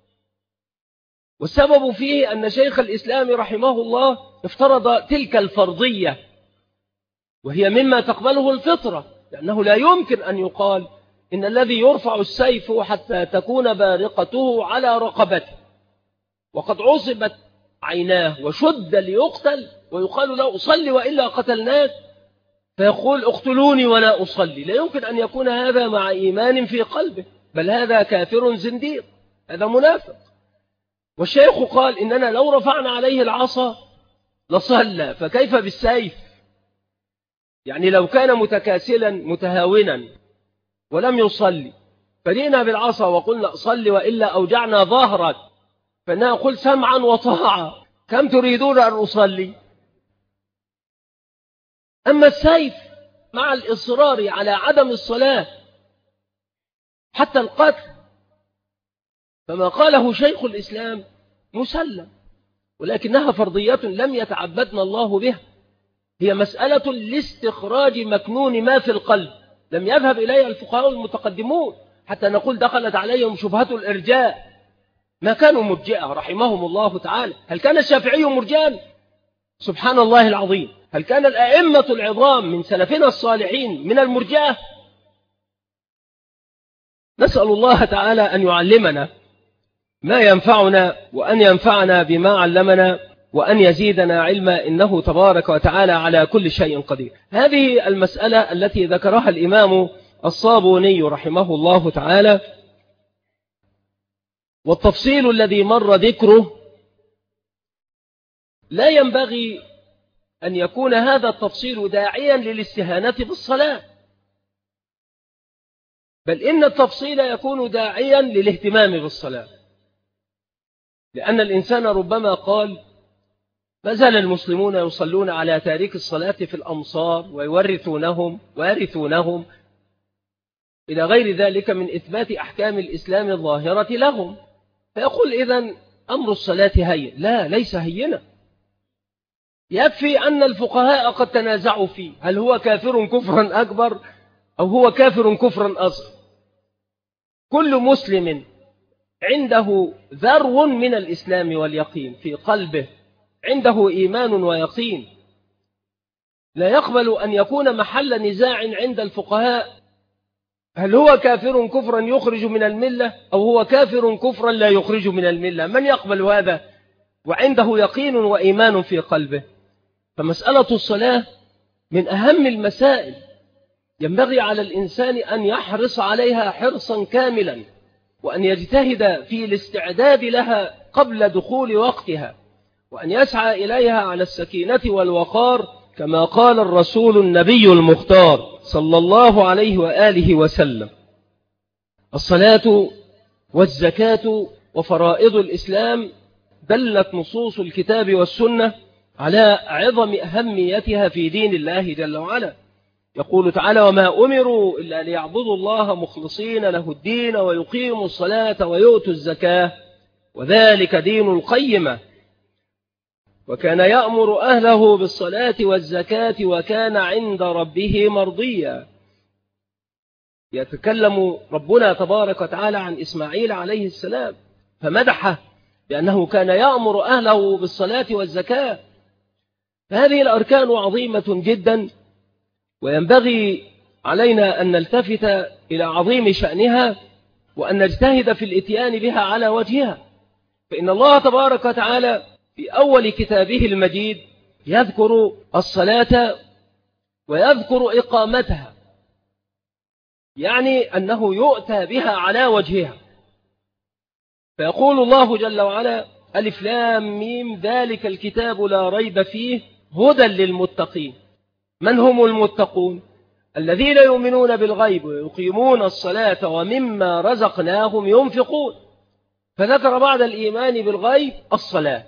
والسبب فيه أن شيخ الإسلام رحمه الله افترض تلك الفرضية وهي مما تقبله الفطرة، لأنه لا يمكن أن يقال إن الذي يرفع السيف حتى تكون بارقته على رقبته وقد عصبت عيناه وشد ليقتل ويقال له أصلي وإلا قتلناك، فيقول اقتلوني ولا أصلي. لا يمكن أن يكون هذا مع إيمان في قلبه، بل هذا كافر زنديق، هذا منافق. والشيخ قال إننا لو رفعنا عليه العصا لصلى، فكيف بالسيف؟ يعني لو كان متكاسلا متهاونا ولم يصلي فجئنا بالعصا وقلنا صلي وإلا أوجعنا ظهرك، فإنها قل سمعا وطاعة، كم تريدون أن أصلي؟ أما السيف مع الإصرار على عدم الصلاة حتى القتل فما قاله شيخ الإسلام مسلم، ولكنها فرضية لم يتعبدنا الله بها، هي مسألة لاستخراج مكنون ما في القلب، لم يذهب إليها الفقهاء المتقدمون حتى نقول دخلت عليهم شبهة الإرجاء، ما كانوا مرجئة رحمهم الله تعالى. هل كان الشافعي مرجئا؟ سبحان الله العظيم. هل كان الأئمة العظام من سلفنا الصالحين من المرجئة؟ نسأل الله تعالى أن يعلمنا ما ينفعنا وأن ينفعنا بما علمنا وأن يزيدنا علما، إنه تبارك وتعالى على كل شيء قدير. هذه المسألة التي ذكرها الإمام الصابوني رحمه الله تعالى، والتفصيل الذي مر ذكره لا ينبغي أن يكون هذا التفصيل داعيا للاستهانة بالصلاة، بل إن التفصيل يكون داعيا للاهتمام بالصلاة، لأن الإنسان ربما قال ما زال المسلمون يصلون على تارك الصلاة في الأمصار ويرثونهم إلى غير ذلك من إثبات أحكام الإسلام الظاهرة لهم، فيقول إذن أمر الصلاة هين. لا، ليس هينا. يكفي أن الفقهاء قد تنازعوا فيه، هل هو كافر كفرا أكبر أو هو كافر كفرا أصغر؟ كل مسلم عنده ذرو من الإسلام واليقين في قلبه، عنده إيمان ويقين، لا يقبل أن يكون محل نزاع عند الفقهاء هل هو كافر كفرا يخرج من الملة أو هو كافر كفرا لا يخرج من الملة. من يقبل هذا وعنده يقين وإيمان في قلبه؟ فمسألة الصلاة من أهم المسائل، ينبغي على الإنسان أن يحرص عليها حرصا كاملا، وأن يجتهد في الاستعداد لها قبل دخول وقتها، وأن يسعى إليها على السكينة والوقار كما قال الرسول النبي المختار صلى الله عليه وآله وسلم: الصلاة والزكاة وفرائض الإسلام دلت نصوص الكتاب والسنة على عظم أهميتها في دين الله جل وعلا. يقول تعالى: وما أمروا إلا ليعبدوا الله مخلصين له الدين ويقيموا الصلاة ويؤتوا الزكاة وذلك دين القيمة وكان يأمر أهله بالصلاة والزكاة وكان عند ربه مرضيا. يتكلم ربنا تبارك وتعالى عن إسماعيل عليه السلام فمدحه بأنه كان يأمر أهله بالصلاة والزكاة. فهذه الأركان عظيمة جدا، وينبغي علينا أن نلتفت إلى عظيم شأنها وأن نجتهد في الإتيان بها على وجهها، فإن الله تبارك وتعالى في أول كتابه المجيد يذكر الصلاة ويذكر إقامتها، يعني أنه يؤتى بها على وجهها. فيقول الله جل وعلا: ألف لام ميم ذلك الكتاب لا ريب فيه هدى للمتقين. من هم المتقون؟ الذين يؤمنون بالغيب ويقيمون الصلاة ومما رزقناهم ينفقون. فذكر بعد الإيمان بالغيب الصلاة،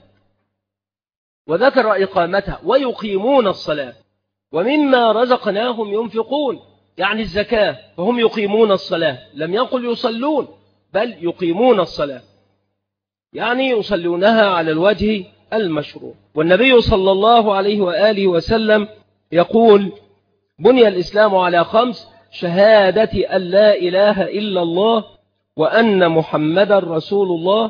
وذكر إقامتها، ويقيمون الصلاة ومما رزقناهم ينفقون، يعني الزكاة، فهم يقيمون الصلاة، لم يقل يصلون بل يقيمون الصلاة، يعني يصلونها على الوجه المشروع. والنبي صلى الله عليه وآله وسلم يقول: بني الإسلام على 5: شهادة أن لا إله إلا الله وأن محمدا رسول الله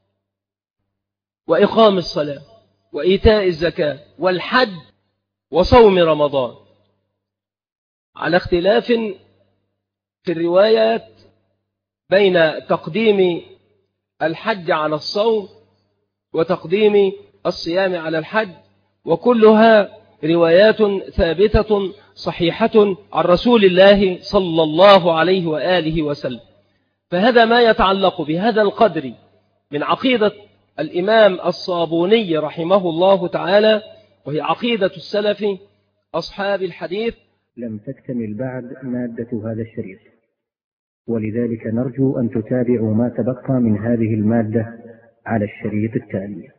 وإقام الصلاة وإيتاء الزكاة والحج وصوم رمضان، على اختلاف في الروايات بين تقديم الحج على الصوم وتقديم الصيام على الحج، وكلها روايات ثابتة صحيحة عن رسول الله صلى الله عليه وآله وسلم. فهذا ما يتعلق بهذا القدر من عقيدة الإمام الصابوني رحمه الله تعالى، وهي عقيدة السلف أصحاب الحديث. لم تكتمل بعد مادة هذا الشريط، ولذلك نرجو أن تتابعوا ما تبقى من هذه المادة على الشريط التالي.